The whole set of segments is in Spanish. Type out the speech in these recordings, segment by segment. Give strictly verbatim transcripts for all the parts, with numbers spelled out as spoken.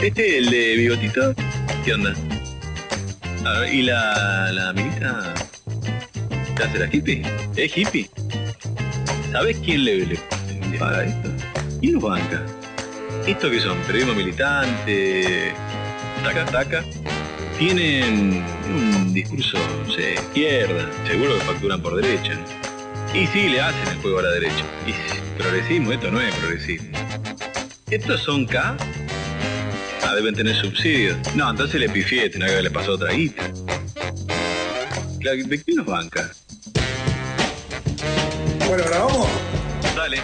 Este, el de bigotito, ¿qué onda? A ver, ¿y la, la minita? ¿Te hace la hippie? ¿Es hippie? ¿Sabes quién le, le, le paga esto? ¿Quién los banca? ¿Esto qué son? ¿Periodismo militante? ¿Taca, taca? Tienen un discurso, no sé, izquierda, seguro que facturan por derecha. Y sí, le hacen el juego a la derecha. Y progresismo, esto no es progresismo. ¿Estos son K? Ah, deben tener subsidios. No, entonces le pifié, tenía que haberle pasado otra guita. ¿De quién nos banca? Bueno, ¿ahora vamos? Dale.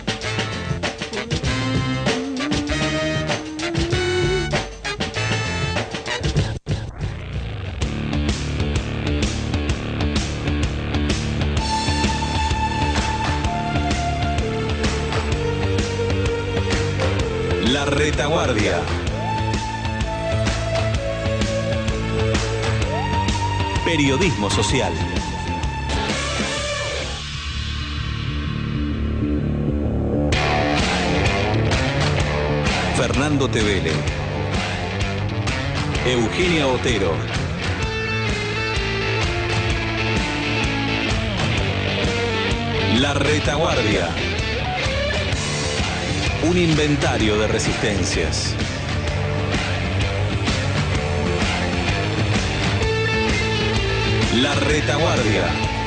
La Retaguardia. Periodismo social. Fernando Tevele, Eugenia Otero, La Retaguardia. Un inventario de resistencias. La Retaguardia.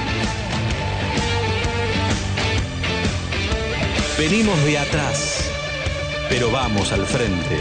Venimos de atrás, pero vamos al frente.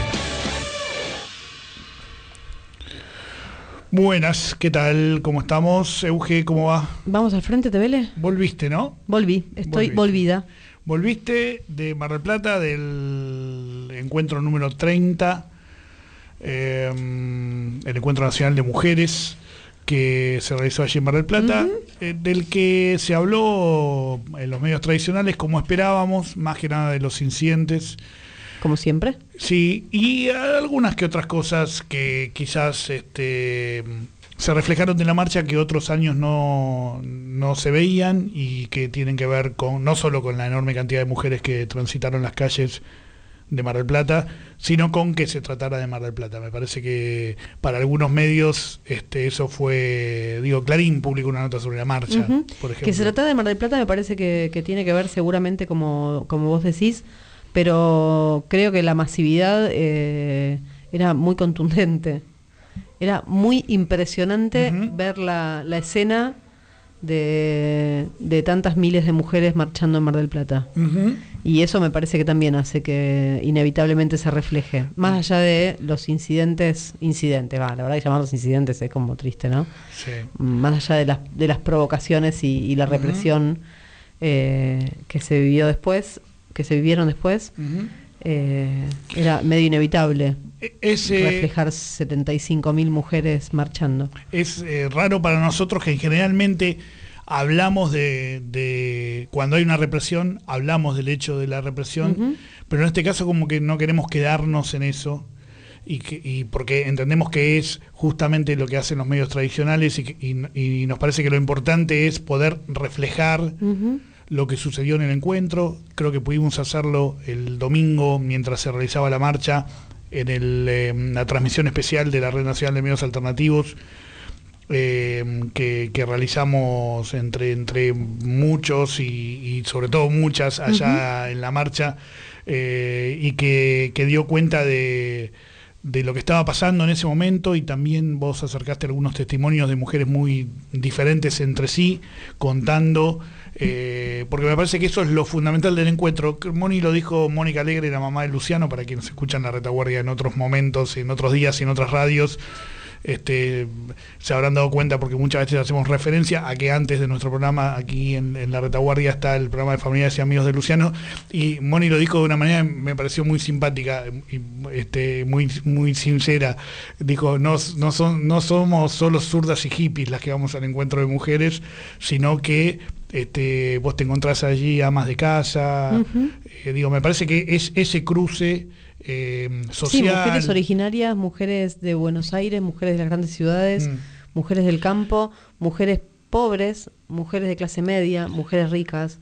Buenas, ¿qué tal? ¿Cómo estamos? Euge, ¿cómo va? ¿Vamos al frente, Tevele? Volviste, ¿no? Volví, estoy Volviste. volvida. Volviste de Mar del Plata, del encuentro número treinta, eh, el Encuentro Nacional de Mujeres, que se realizó allí en Mar del Plata, uh-huh. eh, del que se habló en los medios tradicionales, como esperábamos, más que nada de los incidentes. Como siempre. Sí, y algunas que otras cosas que quizás este, se reflejaron de la marcha que otros años no, no se veían y que tienen que ver con no solo con la enorme cantidad de mujeres que transitaron las calles de Mar del Plata, sino con que se tratara de Mar del Plata. Me parece que para algunos medios este, eso fue, digo, Clarín publicó una nota sobre la marcha, uh-huh. por ejemplo. Que se tratara de Mar del Plata me parece que, que tiene que ver seguramente, como, como vos decís, pero creo que la masividad eh, era muy contundente. Era muy impresionante uh-huh. ver la, la escena de, de tantas miles de mujeres marchando en Mar del Plata. Uh-huh. Y eso me parece que también hace que inevitablemente se refleje. Más allá de los incidentes, incidentes, va, la verdad que llamarlos incidentes es como triste, ¿no? Sí. Más allá de las, de las provocaciones y, y la represión uh-huh. eh, que se vivió después, que se vivieron después, uh-huh. eh, era medio inevitable Ese, reflejar setenta y cinco mil mujeres marchando. Es eh, raro para nosotros que generalmente hablamos de, de cuando hay una represión, hablamos del hecho de la represión, uh-huh. pero en este caso como que no queremos quedarnos en eso, y, que, y porque entendemos que es justamente lo que hacen los medios tradicionales y, y, y nos parece que lo importante es poder reflejar uh-huh. lo que sucedió en el encuentro. Creo que pudimos hacerlo el domingo mientras se realizaba la marcha en el, eh, la transmisión especial de la Red Nacional de Medios Alternativos eh, que, que realizamos entre, entre muchos y, y sobre todo muchas allá uh-huh. en la marcha eh, y que, que dio cuenta de, de lo que estaba pasando en ese momento, y también vos acercaste algunos testimonios de mujeres muy diferentes entre sí, contando Eh, porque me parece que eso es lo fundamental del encuentro. Moni lo dijo, Mónica Alegre, la mamá de Luciano, para quienes escuchan La Retaguardia en otros momentos, en otros días y en otras radios, este, se habrán dado cuenta, porque muchas veces hacemos referencia a que antes de nuestro programa aquí en, en La Retaguardia está el programa de Familiares y Amigos de Luciano, y Moni lo dijo de una manera que me pareció muy simpática y este, muy, muy sincera. Dijo, no, no, son, no somos solo zurdas y hippies las que vamos al encuentro de mujeres, sino que Este, vos te encontrás allí amas de casa, uh-huh. eh, digo, me parece que es ese cruce eh, social. Sí, mujeres originarias, mujeres de Buenos Aires, mujeres de las grandes ciudades, mm. mujeres del campo, mujeres pobres, mujeres de clase media, mujeres ricas,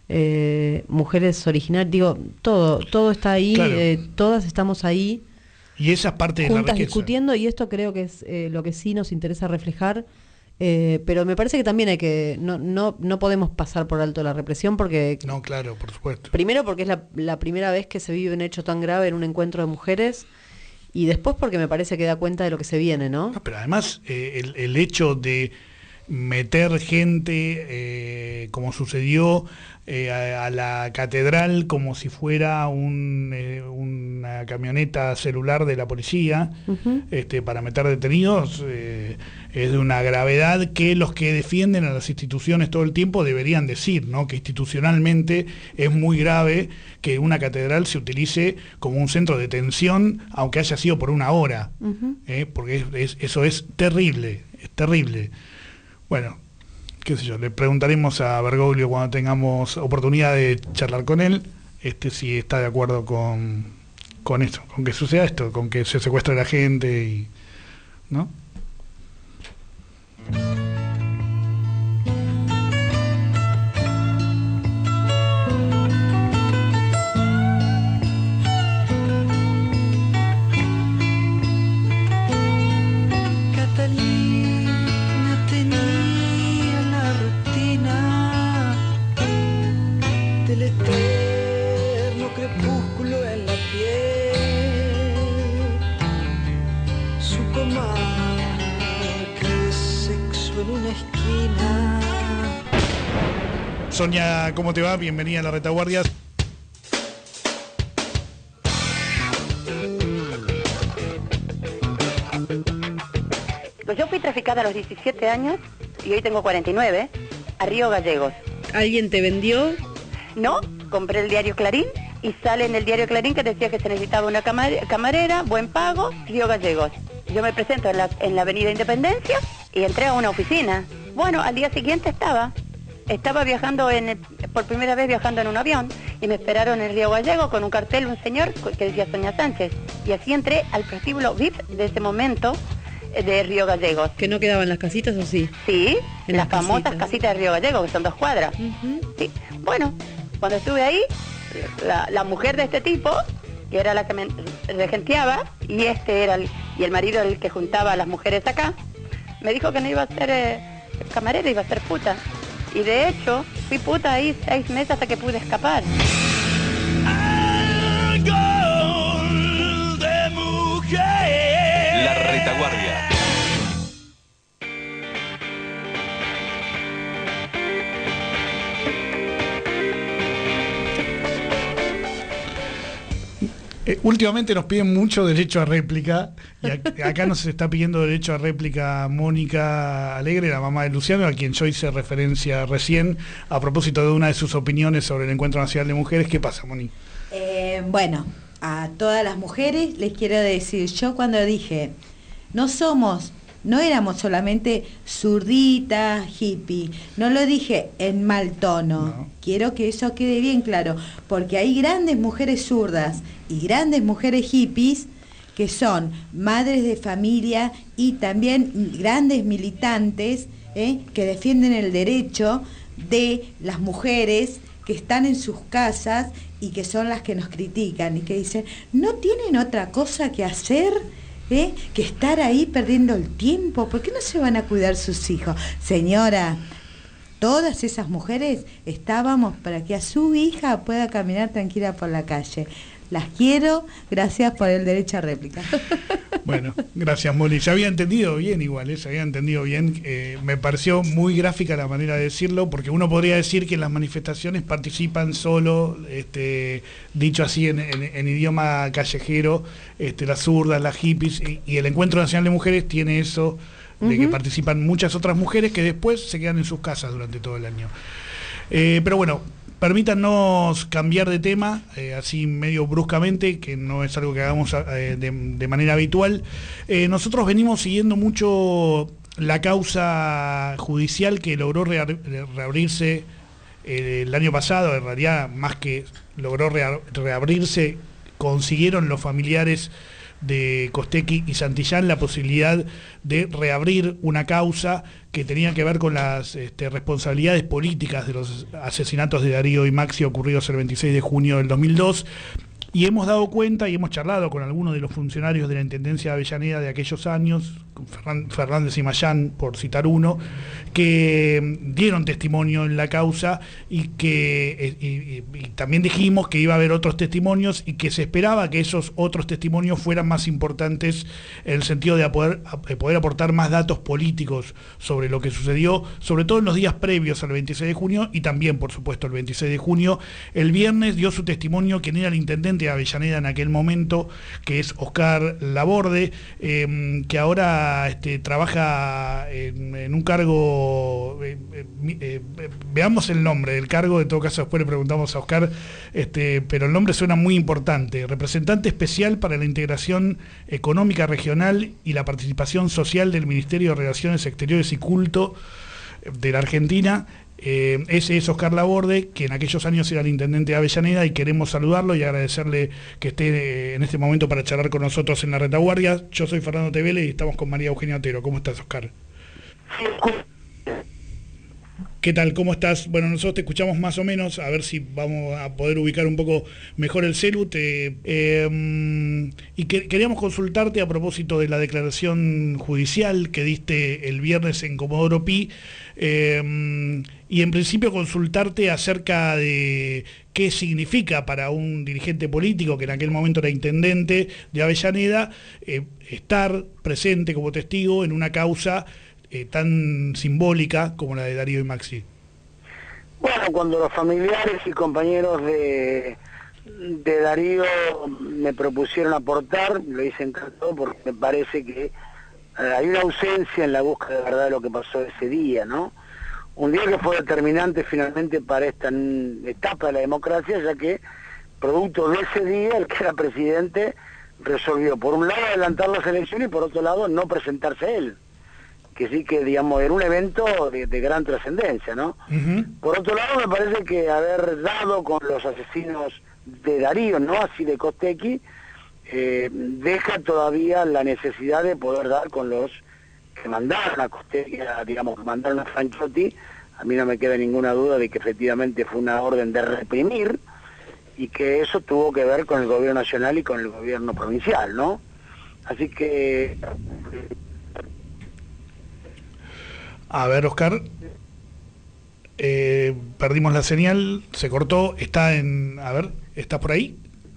eh, mujeres originarias, digo, todo, todo está ahí, claro. eh, todas estamos ahí Y esa es parte de la juntas riqueza. discutiendo, y esto creo que es eh, lo que sí nos interesa reflejar. Eh, pero me parece que también hay que no no no podemos pasar por alto la represión, porque No, claro, por supuesto. primero porque es la, la primera vez que se vive un hecho tan grave en un encuentro de mujeres, y después porque me parece que da cuenta de lo que se viene, ¿no? No, pero además eh, el, el hecho de meter gente, eh, como sucedió, eh, a, a la catedral como si fuera un, eh, una camioneta celular de la policía, Uh-huh. este, para meter detenidos, eh, es de una gravedad que los que defienden a las instituciones todo el tiempo deberían decir, ¿no? Que institucionalmente es muy grave que una catedral se utilice como un centro de detención, aunque haya sido por una hora, Uh-huh. ¿eh? Porque es, es, eso es terrible, es terrible. Bueno, qué sé yo, le preguntaremos a Bergoglio cuando tengamos oportunidad de charlar con él, este, si está de acuerdo con, con esto, con que suceda esto, con que se secuestre a la gente, y, ¿no? Catalina tenía la rutina del eterno crepúsculo en la piel, su comarca de sexo en una esquina. Sonia, ¿cómo te va? Bienvenida a La Retaguardia. Yo fui traficada a los diecisiete años y hoy tengo cuarenta y nueve, a Río Gallegos. ¿Alguien te vendió? No, compré el diario Clarín y sale en el diario Clarín que decía que se necesitaba una camar- camarera, buen pago, Río Gallegos. Yo me presento en la, en la avenida Independencia y entré a una oficina. Bueno, al día siguiente estaba. Estaba viajando en el- por primera vez viajando en un avión y me esperaron en Río Gallegos con un cartel, un señor que decía Sonia Sánchez. Y así entré al prostíbulo V I P de ese momento de Río Gallegos. ¿Que no quedaban las casitas o sí? Sí, En las las famosas casitas. casitas de Río Gallegos, que son dos cuadras. Uh-huh. Sí. Bueno, cuando estuve ahí, la, la mujer de este tipo, que era la que me regenteaba, y este era el, y el marido el que juntaba a las mujeres acá, me dijo que no iba a ser eh, camarera, iba a ser puta. Y de hecho, fui puta ahí seis meses hasta que pude escapar. La Retaguardia. Eh, últimamente nos piden mucho derecho a réplica, y ac- acá nos está pidiendo derecho a réplica Mónica Alegre, la mamá de Luciano, a quien yo hice referencia recién, a propósito de una de sus opiniones sobre el Encuentro Nacional de Mujeres. ¿Qué pasa, Moni? Eh, bueno, a todas las mujeres les quiero decir, yo cuando dije, no somos, no éramos solamente zurditas, hippie, no lo dije en mal tono, No. quiero que eso quede bien claro, porque hay grandes mujeres zurdas y grandes mujeres hippies que son madres de familia y también grandes militantes, ¿eh? que defienden el derecho de las mujeres que están en sus casas y que son las que nos critican y que dicen, ¿no tienen otra cosa que hacer? ¿Eh? Que estar ahí perdiendo el tiempo, ¿por qué no se van a cuidar sus hijos? Señora, todas esas mujeres estábamos para que a su hija pueda caminar tranquila por la calle. Las quiero, gracias por el derecho a réplica. Bueno, gracias, Moni. Se había entendido bien igual, ¿eh? Se había entendido bien. Eh, me pareció muy gráfica la manera de decirlo, porque uno podría decir que en las manifestaciones participan solo, este, dicho así en, en- en idioma callejero, este, las zurdas, las hippies, y, y el Encuentro Nacional de Mujeres tiene eso, de que Ujú. participan muchas otras mujeres que después se quedan en sus casas durante todo el año. Eh, pero bueno, permítanos cambiar de tema, eh, así medio bruscamente, que no es algo que hagamos eh, de, de manera habitual. Eh, nosotros venimos siguiendo mucho la causa judicial que logró rea- reabrirse eh, el año pasado. En realidad, más que logró rea- reabrirse, consiguieron los familiares de Costecchi y Santillán la posibilidad de reabrir una causa que tenía que ver con las este, responsabilidades políticas de los asesinatos de Darío y Maxi ocurridos el veintiséis de junio del dos mil dos, y hemos dado cuenta y hemos charlado con algunos de los funcionarios de la Intendencia de Avellaneda de aquellos años, con Ferran- Fernández y Mayán, por citar uno, que dieron testimonio en la causa y que y, y, y también dijimos que iba a haber otros testimonios y que se esperaba que esos otros testimonios fueran más importantes en el sentido de poder, de poder aportar más datos políticos sobre lo que sucedió, sobre todo en los días previos al veintiséis de junio y también, por supuesto, el veintiséis de junio. El viernes dio su testimonio quien era el intendente de Avellaneda en aquel momento, que es Oscar Laborde, eh, que ahora este, trabaja en, en un cargo, eh, eh, eh, veamos el nombre del cargo, en todo caso después le preguntamos a Oscar, este, pero el nombre suena muy importante, representante especial para la integración económica regional y la participación social del Ministerio de Relaciones Exteriores y Culto de la Argentina. Eh, ese es Oscar Laborde, que en aquellos años era el intendente de Avellaneda, y queremos saludarlo y agradecerle que esté eh, en este momento para charlar con nosotros en la retaguardia. Yo soy Fernando Tevele y estamos con María Eugenia Otero. ¿Cómo estás, Oscar? ¿Qué tal? ¿Cómo estás? Bueno, nosotros te escuchamos más o menos, a ver si vamos a poder ubicar un poco mejor el celu. Te, eh, y que, queríamos consultarte a propósito de la declaración judicial que diste el viernes en Comodoro Pi, eh, y en principio consultarte acerca de qué significa para un dirigente político, que en aquel momento era intendente de Avellaneda, eh, estar presente como testigo en una causa Eh, tan simbólica como la de Darío y Maxi. Bueno, cuando los familiares y compañeros de, de Darío me propusieron aportar, lo hice encantado porque me parece que eh, hay una ausencia en la búsqueda de verdad de lo que pasó ese día, ¿no? Un día que fue determinante finalmente para esta etapa de la democracia, ya que producto de ese día el que era presidente resolvió por un lado adelantar las elecciones y por otro lado no presentarse él, que sí que, digamos, era un evento de, de gran trascendencia, ¿no? Uh-huh. Por otro lado, me parece que haber dado con los asesinos de Darío, ¿no? Así de Costequi, eh, deja todavía la necesidad de poder dar con los que mandaron a Costequi, a, digamos, que mandaron a Franchotti. A mí no me queda ninguna duda de que efectivamente fue una orden de reprimir y que eso tuvo que ver con el gobierno nacional y con el gobierno provincial, ¿no? Así que... A ver, Oscar, eh, perdimos la señal, se cortó, está en... A ver, ¿estás por ahí?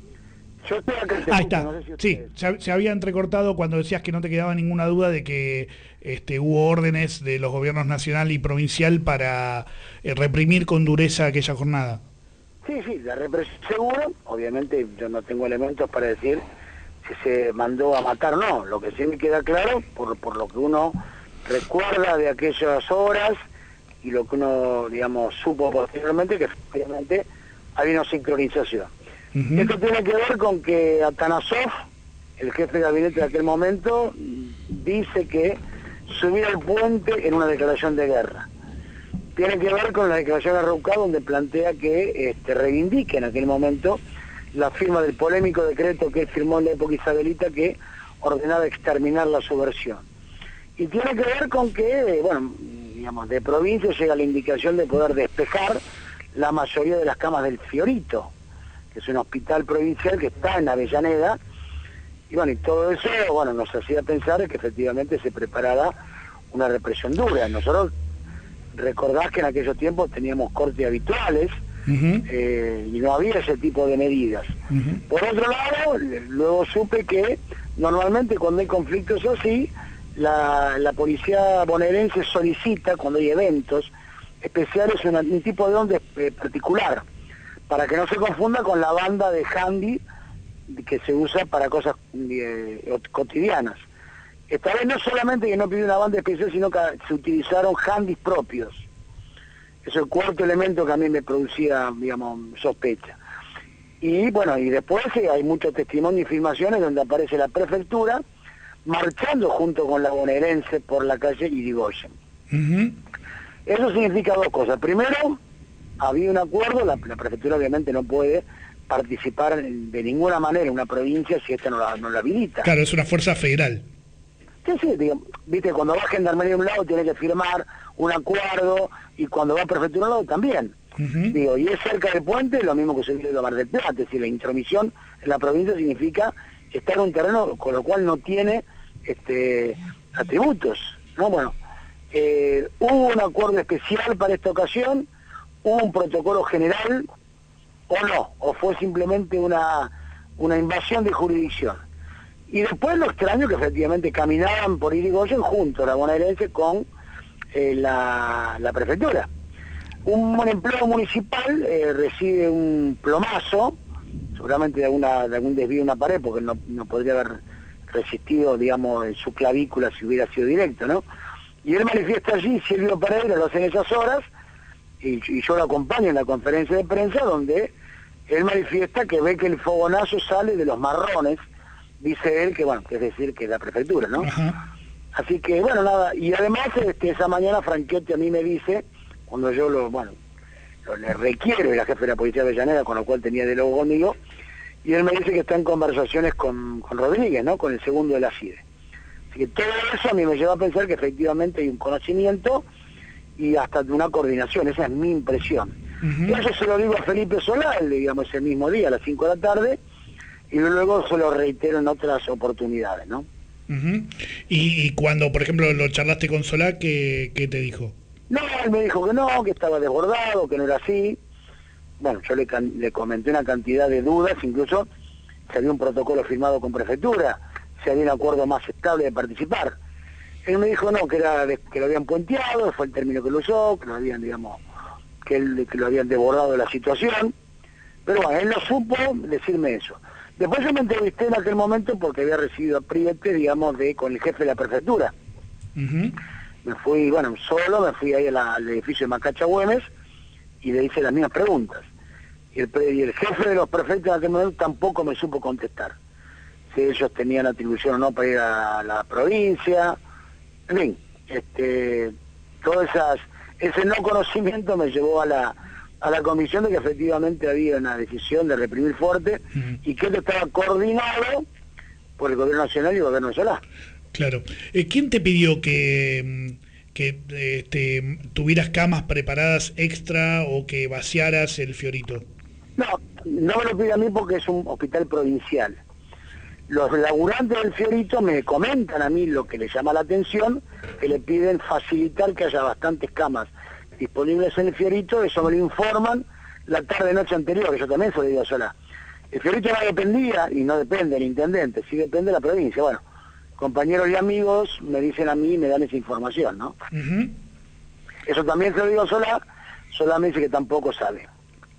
Yo estoy acá, Ahí está, no sé si sí, se, se había entrecortado cuando decías que no te quedaba ninguna duda de que este, hubo órdenes de los gobiernos nacional y provincial para eh, reprimir con dureza aquella jornada. Sí, sí, la represión seguro, obviamente yo no tengo elementos para decir si se mandó a matar o no, lo que sí me queda claro, por, por lo que uno recuerda de aquellas horas y lo que uno, digamos, supo posteriormente, que efectivamente había una sincronización. Uh-huh. Esto tiene que ver con que Atanasov, el jefe de gabinete de aquel momento, dice que subir al puente en una declaración de guerra. Tiene que ver con la declaración de Araucá, donde plantea que este, reivindique en aquel momento la firma del polémico decreto que él firmó en la época isabelita que ordenaba exterminar la subversión. Y tiene que ver con que, bueno, digamos, de provincia llega la indicación de poder despejar la mayoría de las camas del Fiorito, que es un hospital provincial que está en Avellaneda, y bueno, y todo eso, bueno, nos hacía pensar que efectivamente se preparaba una represión dura. Nosotros, recordás que en aquellos tiempos teníamos cortes habituales, uh-huh. eh, y no había ese tipo de medidas. Uh-huh. Por otro lado, luego supe que normalmente cuando hay conflictos así, La, la policía bonaerense solicita, cuando hay eventos especiales, una, un tipo de onda eh, particular, para que no se confunda con la banda de handy que se usa para cosas eh, cotidianas. Esta vez no solamente que no pidió una banda especial, sino que se utilizaron handys propios. Es el cuarto elemento que a mí me producía, digamos, sospecha. Y bueno, y después eh, hay muchos testimonios y filmaciones donde aparece la prefectura marchando junto con la bonaerense por la calle Irigoyen. Uh-huh. Eso significa dos cosas. Primero, había un acuerdo, la, la prefectura obviamente no puede participar de ninguna manera en una provincia si esta no la, no la habilita. Claro, es una fuerza federal. Sí, sí, digamos, viste, cuando va Gendarmería de un lado tiene que firmar un acuerdo y cuando va a prefectura de un lado también. Uh-huh. Digo, y es cerca del puente, lo mismo que se vive en Mar del Plata, es decir, la intromisión en la provincia significa estar en un terreno con lo cual no tiene este atributos, ¿no? Bueno, eh, hubo un acuerdo especial para esta ocasión, hubo un protocolo general, o no, o fue simplemente una, una invasión de jurisdicción. Y después lo extraño que efectivamente caminaban por Irigoyen juntos, la bonaerense, con eh, la, la prefectura. Un empleado municipal eh, recibe un plomazo, seguramente de, alguna, de algún desvío de una pared, porque no, no podría haber resistido, digamos, en su clavícula si hubiera sido directo, ¿no? Y él manifiesta allí, Silvio Pereira, lo hace en esas horas, y, y yo lo acompaño en la conferencia de prensa, donde él manifiesta que ve que el fogonazo sale de los marrones, dice él, que bueno, que es decir, que es la prefectura, ¿no? Ajá. Así que, bueno, nada, y además este, esa mañana Franchiotti a mí me dice, cuando yo lo, bueno, lo, le requiero, era jefe de la Policía de Avellaneda, con lo cual tenía diálogo conmigo, y él me dice que está en conversaciones con, con Rodríguez, ¿no? Con el segundo de la C I D E. Así que todo eso a mí me lleva a pensar que efectivamente hay un conocimiento y hasta de una coordinación, esa es mi impresión. Uh-huh. Y eso se lo digo a Felipe Solal, digamos, ese mismo día, a las cinco de la tarde, y luego se lo reitero en otras oportunidades, ¿no? Uh-huh. y, y cuando, por ejemplo, lo charlaste con Solá, ¿qué, qué te dijo? No, él me dijo que no, que estaba desbordado, que no era así. Bueno, yo le, can le comenté una cantidad de dudas, incluso si había un protocolo firmado con prefectura, si había un acuerdo más estable de participar. Él me dijo no, que era de, que lo habían puenteado, fue el término que lo usó, que lo habían, digamos, que, él, que lo habían desbordado de la situación. Pero bueno, él no supo decirme eso. Después yo me entrevisté en aquel momento porque había recibido apriete, digamos, de con el jefe de la prefectura. Uh-huh. Me fui, bueno, solo, me fui ahí a la, al edificio de Macacha Güemes y le hice las mismas preguntas. Y el, y el jefe de los prefectos en aquel momento tampoco me supo contestar. Si ellos tenían atribución o no para ir a la provincia. En fin, este, todo esas, ese no conocimiento me llevó a la, a la comisión de que efectivamente había una decisión de reprimir fuerte uh-huh. y que esto estaba coordinado por el gobierno nacional y el gobierno de Solá. Claro. Eh, ¿Quién te pidió que, que este, tuvieras camas preparadas extra o que vaciaras el Fiorito? No, no me lo pide a mí porque es un hospital provincial. Los laburantes del Fiorito me comentan a mí lo que les llama la atención, que le piden facilitar que haya bastantes camas disponibles en el Fiorito, eso me lo informan la tarde-noche anterior, que yo también se lo digo sola. El Fiorito no dependía, y no depende del intendente, sí depende de la provincia. Bueno, compañeros y amigos me dicen a mí y me dan esa información, ¿no? Uh-huh. Eso también se lo digo sola, sola me dice que tampoco sabe.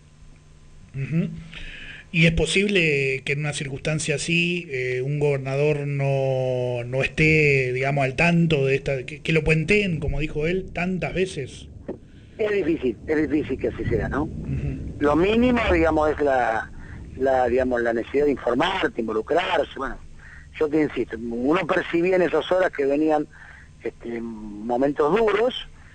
Uh-huh. ¿Y es posible que en una circunstancia así eh, un gobernador no, no esté, digamos, al tanto de esta, que, que lo puenteen, como dijo él, tantas veces? Es difícil, es difícil que así sea, ¿no? Uh-huh. Lo mínimo, digamos, es la, la, digamos, la necesidad de informarte, involucrarse, bueno. Yo te insisto, uno percibía en esas horas que venían este, momentos duros,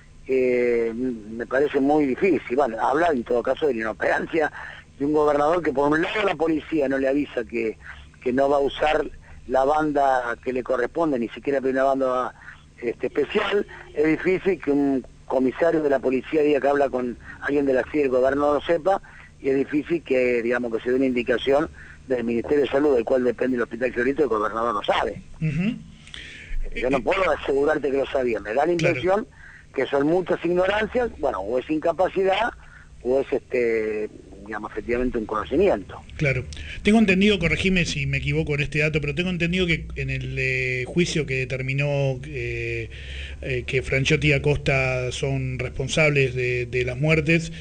eh, me parece muy difícil. Bueno, habla en todo caso de la inoperancia de un gobernador que por un lado la policía no le avisa que, que no va a usar la banda que le corresponde, ni siquiera una banda este, especial. Es difícil que un comisario de la policía diga que habla con alguien de la C I D E, el gobernador no lo sepa, y es difícil que, digamos, que se dé una indicación del Ministerio de Salud, del cual depende el Hospital Fiorito, el gobernador lo sabe. Uh-huh. Yo no puedo asegurarte que lo sabía, me da la impresión claro. que son muchas ignorancias, bueno, o es incapacidad, o es, este digamos, efectivamente un conocimiento. Claro. Tengo entendido, corregime si me equivoco en este dato, pero tengo entendido que en el eh, juicio que determinó eh, eh, que Franchiotti y Acosta son responsables de, de las muertes,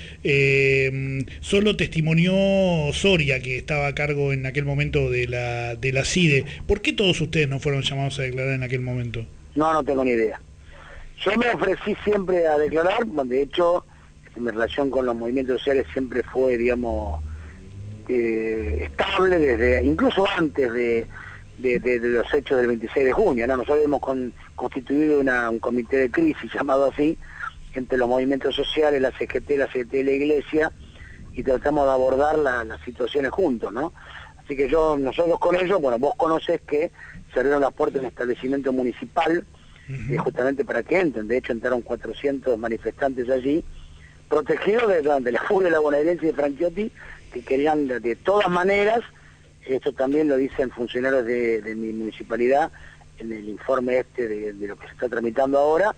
eh, solo testimonió Soria, que estaba a cargo en aquel momento de la, de la C I D E. ¿Por qué todos ustedes no fueron llamados a declarar en aquel momento? No, no tengo ni idea. Yo me ofrecí siempre a declarar, de hecho, mi relación con los movimientos sociales siempre fue, digamos, eh, estable, desde incluso antes de, de, de, de los hechos del veintiséis de junio, ¿no? Nosotros hemos con, constituido una, un comité de crisis, llamado así, entre los movimientos sociales, la C G T, la C G T y la Iglesia, y tratamos de abordar la, las situaciones juntos, ¿no? Así que yo, nosotros con ellos, bueno, vos conocés que se abrieron las puertas del establecimiento municipal, uh-huh. eh, justamente para que entren. De hecho, entraron cuatrocientos manifestantes allí, protegido de, de la furia de la bonaerense de Franchiotti, que querían de, de todas maneras, esto también lo dicen funcionarios de, de mi municipalidad, en el informe este de, de lo que se está tramitando ahora,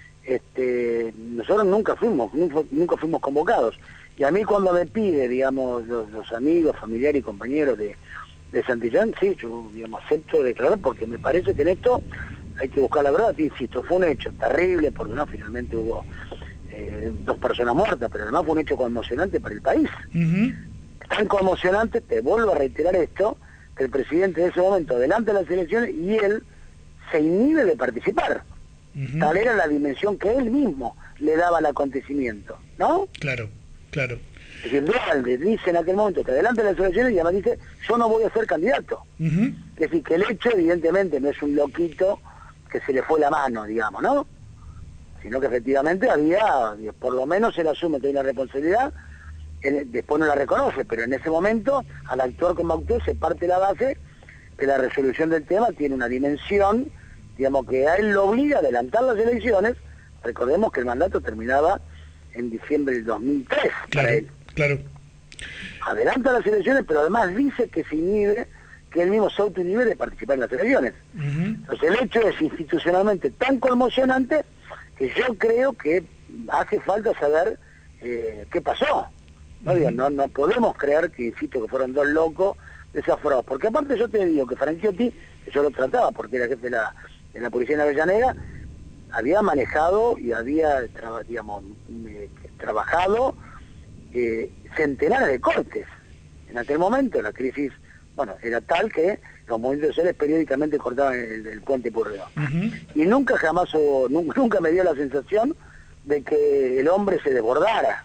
este, nosotros nunca fuimos, nunca, nunca fuimos convocados. Y a mí cuando me pide, digamos, los, los amigos, familiares y compañeros de, de Santillán, sí, yo, digamos, acepto declarar, porque me parece que en esto hay que buscar la verdad. Te insisto, fue un hecho terrible, porque no, finalmente hubo eh, dos personas muertas, pero además fue un hecho conmocionante para el país. Uh-huh. Tan conmocionante, te vuelvo a reiterar esto, que el presidente de ese momento adelanta las elecciones y él se inhibe de participar. Uh-huh. Tal era la dimensión que él mismo le daba al acontecimiento, ¿no? Claro, claro. Es decir, Dualde dice en aquel momento que adelanta las elecciones y además dice, yo no voy a ser candidato. Uh-huh. Es decir, que el hecho evidentemente no es un loquito que se le fue la mano, digamos, ¿no? Sino que efectivamente había, por lo menos él asume que hay una responsabilidad, él después no la reconoce, pero en ese momento, al actuar con Bauté, se parte la base que la resolución del tema tiene una dimensión, digamos, que a él lo obliga a adelantar las elecciones. Recordemos que el mandato terminaba en diciembre del dos mil tres, claro, para él. Claro. Adelanta las elecciones, pero además dice que se inhibe, que él mismo se autoinhibe de participar en las elecciones. Uh-huh. Entonces el hecho es institucionalmente tan conmocionante que yo creo que hace falta saber eh, qué pasó. No, uh-huh. no, no podemos creer que, insisto, que fueron dos locos desaforados. Porque aparte yo te digo que Franchiotti, que yo lo trataba porque era jefe de la, de la policía en Avellaneda, había manejado y había, tra digamos, eh, trabajado eh, centenares de cortes. En aquel momento la crisis, bueno, era tal que los movimientos sociales periódicamente cortaban el, el puente Pueyrredón. Uh-huh. Y nunca jamás, o, nunca, nunca me dio la sensación de que el hombre se desbordara.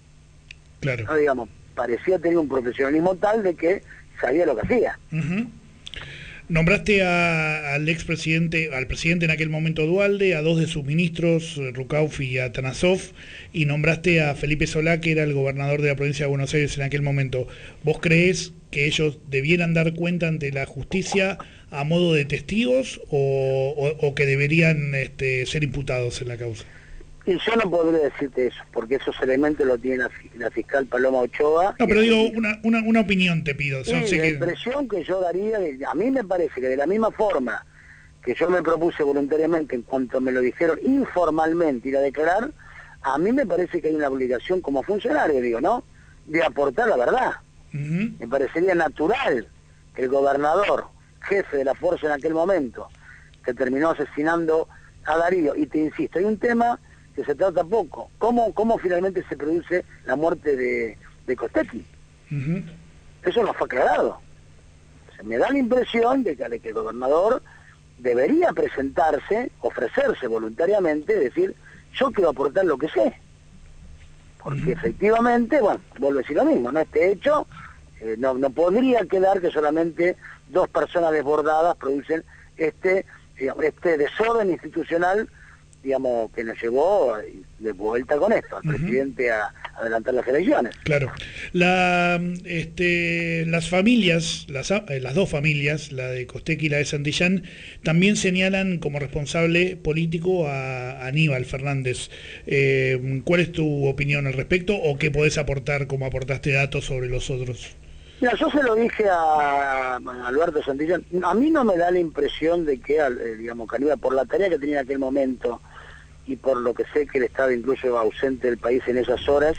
Claro. No, digamos, parecía tener un profesionalismo tal de que sabía lo que hacía. Uh-huh. Nombraste a, al expresidente, al presidente en aquel momento Dualde, a dos de sus ministros, Rucauf y Atanasov, y nombraste a Felipe Solá, que era el gobernador de la provincia de Buenos Aires en aquel momento. ¿Vos creés que ellos debieran dar cuenta ante la justicia a modo de testigos o, o, o que deberían este, ser imputados en la causa? Y yo no podría decirte eso, porque esos elementos lo tiene la, la fiscal Paloma Ochoa. No, pero digo, una, una, una opinión te pido. Sí, no sé la que... impresión que yo daría, a mí me parece que de la misma forma que yo me propuse voluntariamente en cuanto me lo dijeron informalmente ir a declarar, a mí me parece que hay una obligación como funcionario, digo, ¿no?, de aportar la verdad. Uh-huh. Me parecería natural que el gobernador, jefe de la fuerza en aquel momento, que terminó asesinando a Darío, y te insisto, hay un tema que se trata poco, ¿cómo, cómo finalmente se produce la muerte de, de Costecchi? Uh-huh. Eso no fue aclarado. O sea, me da la impresión de que, de que el gobernador debería presentarse, ofrecerse voluntariamente, decir, yo quiero aportar lo que sé. Porque uh-huh. efectivamente, bueno, vuelvo a decir lo mismo, ¿no? Este hecho eh, no, no podría quedar que solamente dos personas desbordadas producen este, digamos, este desorden institucional, digamos, que nos llevó de vuelta con esto, al uh-huh. presidente a, a adelantar las elecciones. Claro. La, este, las familias, las, las dos familias, la de Costecchi y la de Santillán, también señalan como responsable político a, a Aníbal Fernández. Eh, ¿Cuál es tu opinión al respecto o qué podés aportar como aportaste datos sobre los otros? Mira, yo se lo dije a, a Alberto Santillán. A mí no me da la impresión de que, eh, digamos, que Aníbal, por la tarea que tenía en aquel momento y por lo que sé que él estaba incluso ausente del país en esas horas,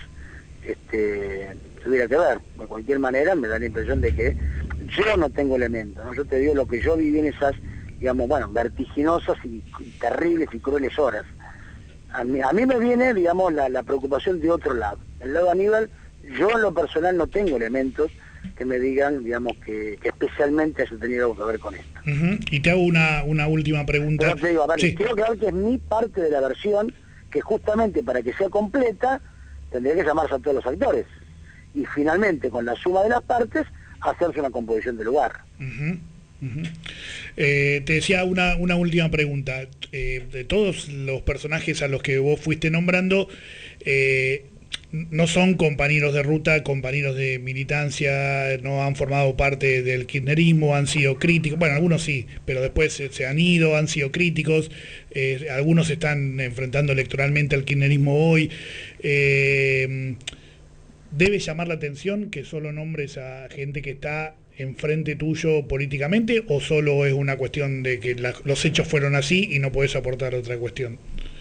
este, tuviera que ver. De cualquier manera, me da la impresión de que yo no tengo elementos, ¿no? Yo te digo lo que yo viví en esas, digamos, bueno, vertiginosas y, y terribles y crueles horas. A mí, a mí me viene, digamos, la, la preocupación de otro lado. El lado de Aníbal, yo en lo personal no tengo elementos que me digan, digamos, que, que especialmente haya tenido algo que ver con esto. Uh-huh. Y te hago una, una última pregunta. Pero te digo, a ver, sí. quiero aclarar que es mi parte de la versión, que justamente para que sea completa, tendría que llamarse a todos los actores. Y finalmente, con la suma de las partes, hacerse una composición del lugar. Uh-huh. Uh-huh. Eh, te decía una, una última pregunta. Eh, de todos los personajes a los que vos fuiste nombrando, eh, no son compañeros de ruta, compañeros de militancia, no han formado parte del kirchnerismo, han sido críticos, bueno, algunos sí, pero después se, se han ido, han sido críticos, eh, algunos se están enfrentando electoralmente al kirchnerismo hoy. Eh, ¿Debe llamar la atención que solo nombres a gente que está enfrente tuyo políticamente, o solo es una cuestión de que la, los hechos fueron así y no podés aportar otra cuestión?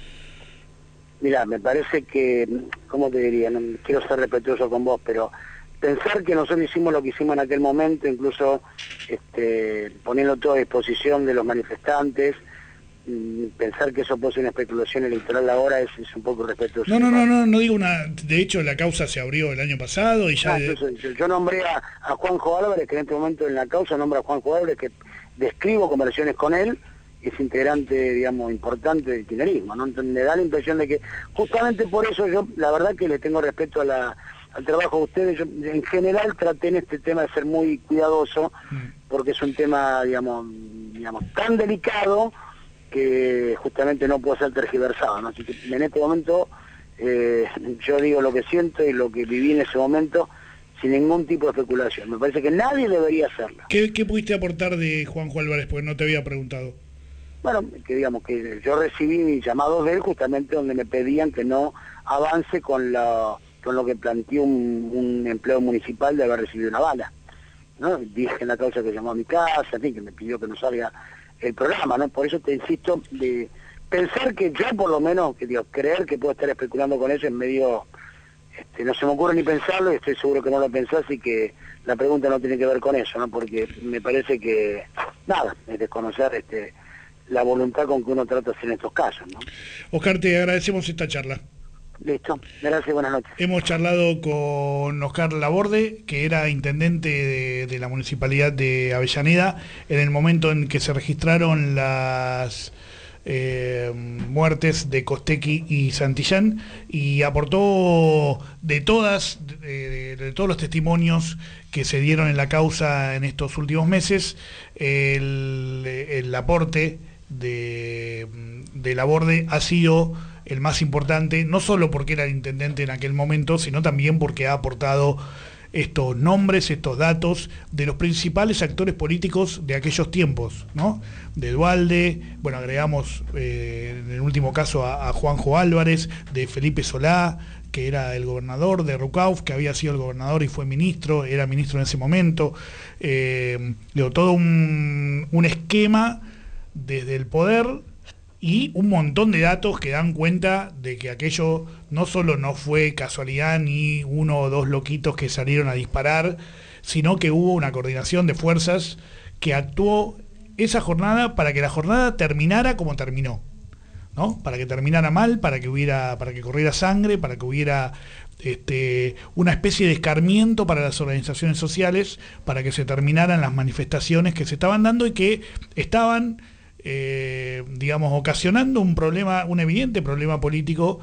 Mira, me parece que, ¿cómo te diría? No quiero ser respetuoso con vos, pero pensar que nosotros hicimos lo que hicimos en aquel momento, incluso este, poniendo todo a disposición de los manifestantes, pensar que eso puede ser una especulación electoral ahora es, es un poco respetuoso. No, no, no, no, no digo una... De hecho, la causa se abrió el año pasado y ya... Ah, entonces, yo, yo nombré a, a Juanjo Álvarez, que en este momento en la causa nombro a Juanjo Álvarez, que describo conversaciones con él, es integrante, digamos, importante del kirchnerismo, ¿no? Entonces, me da la impresión de que, justamente por eso yo, la verdad que le tengo respeto a la, al trabajo de ustedes. Yo, en general, traté en este tema de ser muy cuidadoso, porque es un tema, digamos, digamos tan delicado, que justamente no puede ser tergiversado, ¿no? Así que en este momento eh, yo digo lo que siento y lo que viví en ese momento sin ningún tipo de especulación. Me parece que nadie debería hacerlo. ¿Qué, qué pudiste aportar de Juanjo Álvarez? Porque no te había preguntado. Bueno, que digamos que yo recibí llamados de él justamente donde me pedían que no avance con, la, con lo que planteó un, un empleo municipal de haber recibido una bala, ¿no? Dije en la causa que llamó a mi casa, en fin, que me pidió que no salga el programa, ¿no? Por eso te insisto, de pensar que yo por lo menos, que digo, creer que puedo estar especulando con eso es medio, este, no se me ocurre ni pensarlo y estoy seguro que no lo pensás y que la pregunta no tiene que ver con eso, ¿no? Porque me parece que, nada, es desconocer este, la voluntad con que uno trata de hacer en estos casos, ¿no? Oscar, te agradecemos esta charla. Listo, gracias, buenas noches. Hemos charlado con Oscar Laborde, que era intendente de, de la Municipalidad de Avellaneda, en el momento en que se registraron las eh, muertes de Costecchi y Santillán, y aportó de todas, de, de, de todos los testimonios que se dieron en la causa en estos últimos meses, el, el aporte de, de Laborde ha sido el más importante, no solo porque era el intendente en aquel momento, sino también porque ha aportado estos nombres, estos datos de los principales actores políticos de aquellos tiempos, ¿no? De Duhalde, bueno, agregamos eh, en el último caso a, a Juanjo Álvarez, de Felipe Solá, que era el gobernador, de Rucauf, que había sido el gobernador y fue ministro, era ministro en ese momento, eh, digo, todo un, un esquema desde el poder y un montón de datos que dan cuenta de que aquello no solo no fue casualidad ni uno o dos loquitos que salieron a disparar, sino que hubo una coordinación de fuerzas que actuó esa jornada para que la jornada terminara como terminó, ¿no? Para que terminara mal, para que hubiera, para que corriera sangre, para que hubiera este, una especie de escarmiento para las organizaciones sociales, para que se terminaran las manifestaciones que se estaban dando y que estaban Eh, digamos, ocasionando un problema, un evidente problema político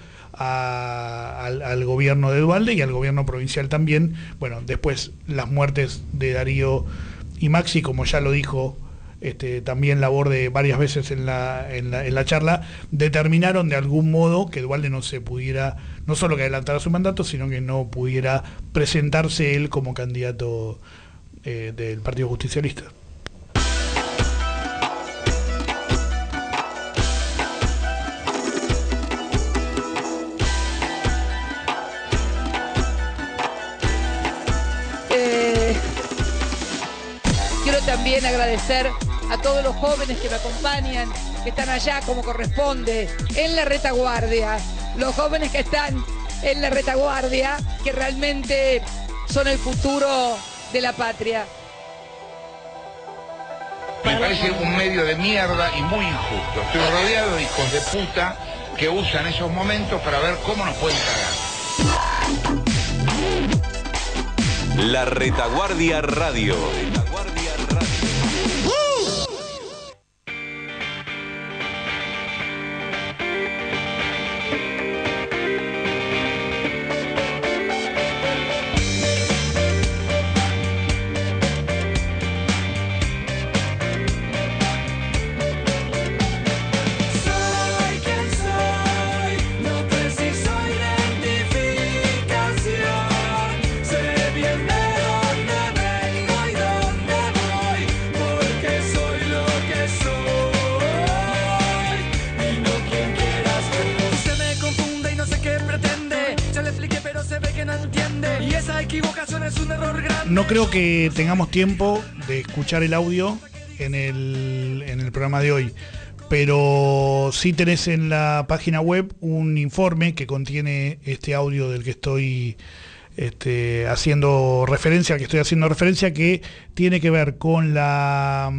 a, al, al gobierno de Duhalde y al gobierno provincial también. Bueno, después las muertes de Darío y Maxi, como ya lo dijo este, también Laborde varias veces en la, en, la, en la charla, determinaron de algún modo que Duhalde no se pudiera, no solo que adelantara su mandato, sino que no pudiera presentarse él como candidato eh, del Partido Justicialista. También agradecer a todos los jóvenes que me acompañan, que están allá como corresponde, en la retaguardia, los jóvenes que están en la retaguardia, que realmente son el futuro de la patria. Me parece un medio de mierda y muy injusto. Estoy rodeado de hijos de puta que usan esos momentos para ver cómo nos pueden cagar. La Retaguardia Radio. Soy quien soy, no preciso identificar. no creo que tengamos tiempo de escuchar el audio en el, en el programa de hoy, pero sí tenés en la página web un informe que contiene este audio del que estoy este, haciendo referencia, que estoy haciendo referencia, que tiene que ver con la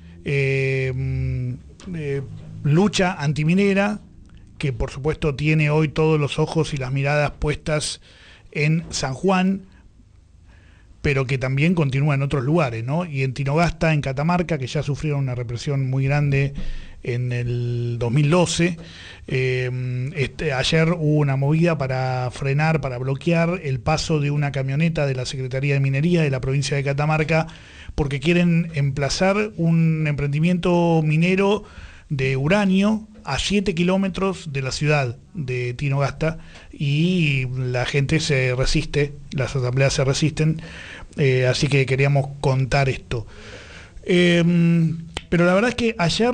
eh, eh, lucha antiminera, que por supuesto tiene hoy todos los ojos y las miradas puestas en San Juan, pero que también continúa en otros lugares, ¿no? Y en Tinogasta, en Catamarca, que ya sufrieron una represión muy grande en el dos mil doce. Eh, este, ayer hubo una movida para frenar, para bloquear el paso de una camioneta de la Secretaría de Minería de la provincia de Catamarca, porque quieren emplazar un emprendimiento minero de uranio a siete kilómetros de la ciudad de Tinogasta, y la gente se resiste, las asambleas se resisten, eh, así que queríamos contar esto. Eh, pero la verdad es que ayer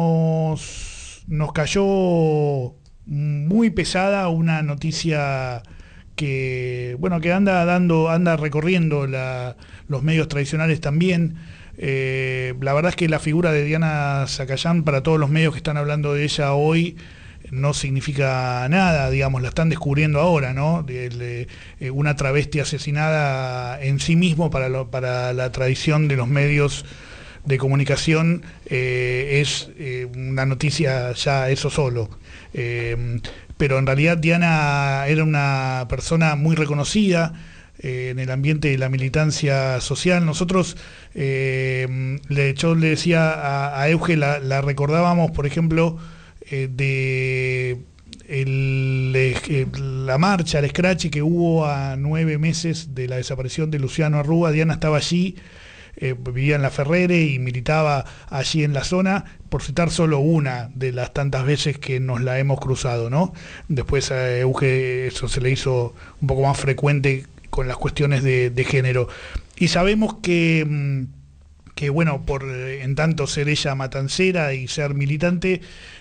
nos, nos cayó muy pesada una noticia que, bueno, que anda dando, anda recorriendo la, los medios tradicionales también. Eh, la verdad es que la figura de Diana Zacayán, para todos los medios que están hablando de ella hoy, no significa nada, digamos, la están descubriendo ahora, ¿no? De, de, eh, una travesti asesinada en sí mismo para, lo, para la tradición de los medios de comunicación eh, es eh, una noticia ya eso solo. Eh, pero en realidad Diana era una persona muy reconocida eh, en el ambiente de la militancia social. Nosotros, eh, le, yo le decía a, a Euge, la, la recordábamos, por ejemplo, eh, de el, eh, la marcha, el scratch que hubo a nueve meses de la desaparición de Luciano Arrúa. Diana estaba allí. Eh, vivía en La Ferrere y militaba allí en la zona, por citar solo una de las tantas veces que nos la hemos cruzado, ¿no? Después a Euge eso se le hizo un poco más frecuente con las cuestiones de, de género. Y sabemos que, que bueno, por en tanto ser ella matancera y ser militante,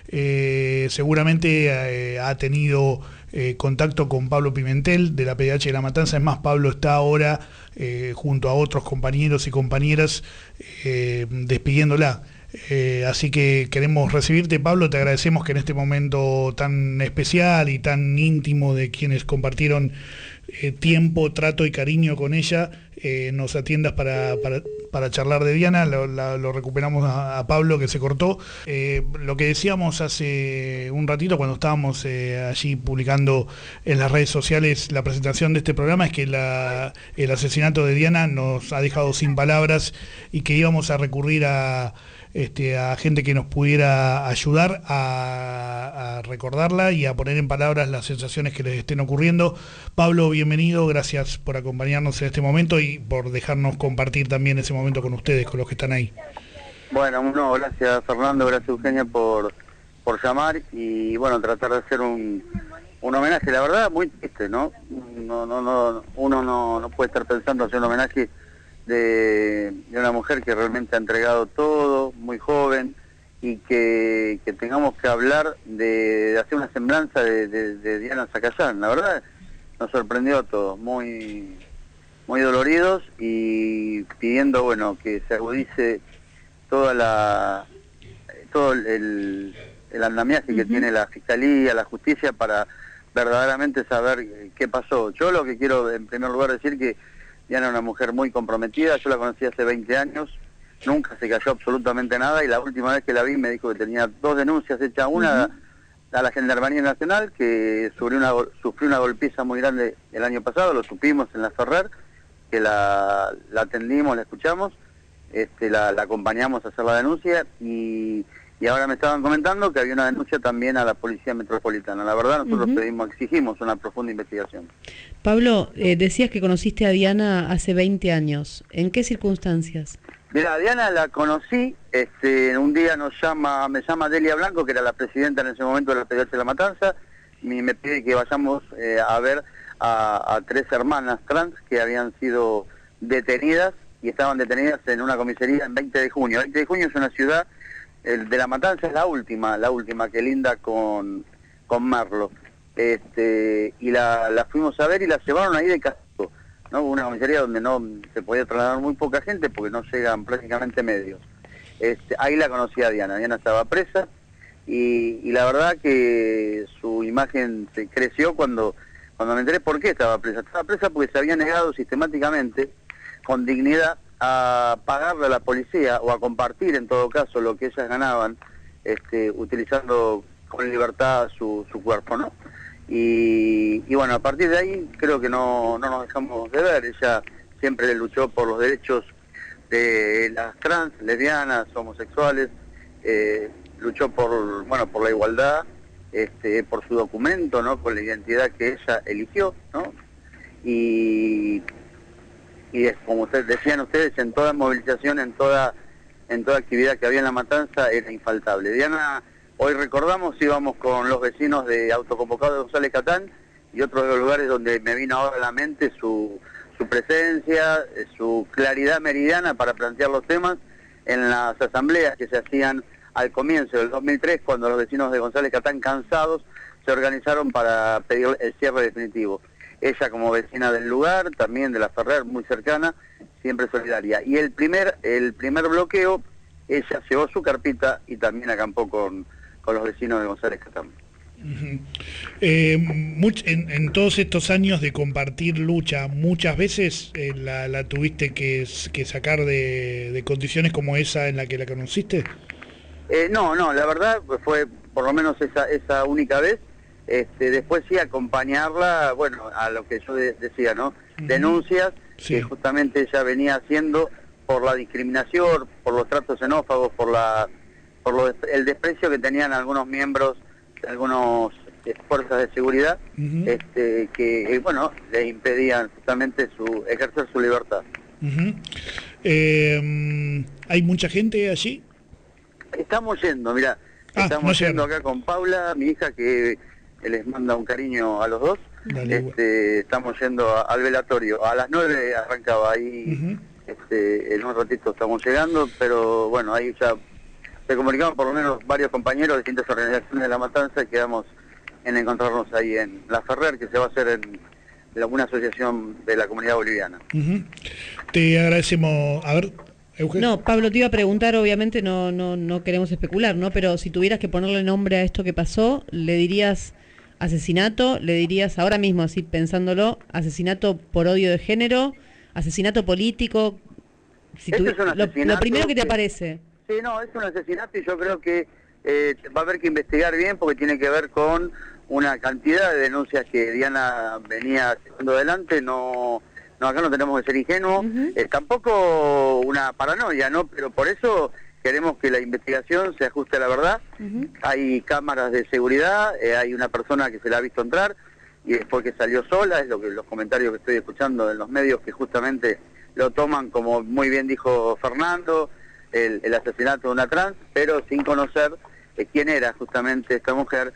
eh, seguramente eh, ha tenido Eh, contacto con Pablo Pimentel de la P D H de La Matanza. Es más, Pablo está ahora eh, junto a otros compañeros y compañeras eh, despidiéndola. Eh, así que queremos recibirte, Pablo. Te agradecemos que en este momento tan especial y tan íntimo de quienes compartieron eh, tiempo, trato y cariño con ella, eh, nos atiendas para, para, para charlar de Diana. Lo, la, lo recuperamos a, a Pablo, que se cortó. Eh, lo que decíamos hace un ratito cuando estábamos eh, allí publicando en las redes sociales la presentación de este programa es que la, el asesinato de Diana nos ha dejado sin palabras y que íbamos a recurrir a Este, a gente que nos pudiera ayudar a, a recordarla y a poner en palabras las sensaciones que les estén ocurriendo. Pablo, bienvenido, gracias por acompañarnos en este momento y por dejarnos compartir también ese momento con ustedes, con los que están ahí. Bueno, no, gracias Fernando, gracias Eugenia por, por llamar y bueno, tratar de hacer un, un homenaje, la verdad muy triste, ¿no? No, no, no, uno no, no puede estar pensando hacer un homenaje De, de una mujer que realmente ha entregado todo, muy joven, y que, que tengamos que hablar de, de hacer una semblanza de, de, de Diana Zacayán. La verdad nos sorprendió a todos, muy, muy doloridos y pidiendo, bueno, que se agudice toda la todo el, el andamiaje uh-huh. que tiene la Fiscalía, la Justicia, para verdaderamente saber qué pasó. Yo lo que quiero en primer lugar decir que Diana era una mujer muy comprometida, yo la conocí hace veinte años, nunca se cayó absolutamente nada, y la última vez que la vi me dijo que tenía dos denuncias hechas, una uh-huh. a la Gendarmería Nacional, que sufrió una, sufrió una golpiza muy grande el año pasado, lo supimos en La Ferrer, que la, la atendimos, la escuchamos, este, la, la acompañamos a hacer la denuncia, y, y ahora me estaban comentando que había una denuncia también a la Policía Metropolitana. La verdad nosotros uh-huh. pedimos, exigimos una profunda investigación. Pablo, eh, decías que conociste a Diana hace veinte años. ¿En qué circunstancias? Mira, a Diana la conocí, este, un día nos llama, me llama Delia Blanco, que era la presidenta en ese momento de la P D H de La Matanza, y me pide que vayamos eh, a ver a, a tres hermanas trans que habían sido detenidas, y estaban detenidas en una comisaría en veinte de junio. veinte de junio es una ciudad, el de La Matanza es la última, la última que linda con, con Merlo. Este, y la, la fuimos a ver y la llevaron ahí de castigo. ¿no? Una comisaría donde no se podía trasladar muy poca gente porque no llegan prácticamente medios. Este, ahí la conocí a Diana, Diana estaba presa y, y la verdad que su imagen se creció cuando, cuando me enteré por qué estaba presa. Estaba presa porque se había negado sistemáticamente, con dignidad, a pagarle a la policía o a compartir en todo caso lo que ellas ganaban, este, utilizando con libertad su, su cuerpo, ¿no? Y, y bueno, a partir de ahí creo que no, no nos dejamos de ver. Ella siempre luchó por los derechos de las trans, lesbianas, homosexuales, eh, luchó por, bueno, por la igualdad, este, por su documento, ¿no? Por la identidad que ella eligió, ¿no? Y, y es, como ustedes decían ustedes, en toda movilización, en toda, en toda actividad que había en La Matanza, era infaltable. Diana, hoy recordamos, íbamos con los vecinos de Autoconvocado de González Catán y otros de los lugares donde me vino ahora a la mente su su presencia, su claridad meridiana para plantear los temas en las asambleas que se hacían al comienzo del dos mil tres, cuando los vecinos de González Catán, cansados, se organizaron para pedir el cierre definitivo. Ella, como vecina del lugar, también de la Ferrer, muy cercana, siempre solidaria. Y el primer el primer bloqueo, ella llevó su carpita y también acampó con, con los vecinos de González Catán. Uh-huh. eh, much, en, en todos estos años de compartir lucha, muchas veces eh, la, la tuviste que, que sacar de, de condiciones como esa en la que la conociste. Eh, no, no, la verdad fue por lo menos esa esa única vez. Este, después sí acompañarla, bueno, a lo que yo de, decía, ¿no? Uh-huh. Denuncias sí. que justamente ella venía haciendo por la discriminación, por los tratos xenófobos, por la por lo, el desprecio que tenían algunos miembros de algunos eh, fuerzas de seguridad, uh-huh. este, que, eh, bueno, le impedían justamente su ejercer su libertad. Uh-huh. eh, ¿Hay mucha gente allí? Estamos yendo, mira, ah, estamos no yendo acá con Paula, mi hija, que les manda un cariño a los dos. Dale, este, estamos yendo a, al velatorio, a las nueve arrancaba ahí, uh-huh. este, en un ratito estamos llegando, pero bueno, ahí ya se comunicaron por lo menos varios compañeros de distintas organizaciones de La Matanza y quedamos en encontrarnos ahí en La Ferrer, que se va a hacer en una asociación de la comunidad boliviana. Uh-huh. Te agradecemos. A ver, Eugenio. No, Pablo, te iba a preguntar, obviamente no, no, no queremos especular, ¿no? Pero si tuvieras que ponerle nombre a esto que pasó, ¿le dirías asesinato? ¿Le dirías ahora mismo, así pensándolo, asesinato por odio de género? ¿Asesinato político? Si este tu... es un asesinato lo, lo primero que te que... aparece. Sí, no, es un asesinato y yo creo que eh, va a haber que investigar bien porque tiene que ver con una cantidad de denuncias que Diana venía llevando adelante. No, no, acá no tenemos que ser ingenuos, uh-huh. eh, tampoco una paranoia, ¿no? Pero por eso queremos que la investigación se ajuste a la verdad. Uh-huh. Hay cámaras de seguridad, eh, hay una persona que se la ha visto entrar y después que salió sola, es lo que los comentarios que estoy escuchando en los medios que justamente lo toman como muy bien dijo Fernando, El, el asesinato de una trans, pero sin conocer eh, quién era justamente esta mujer,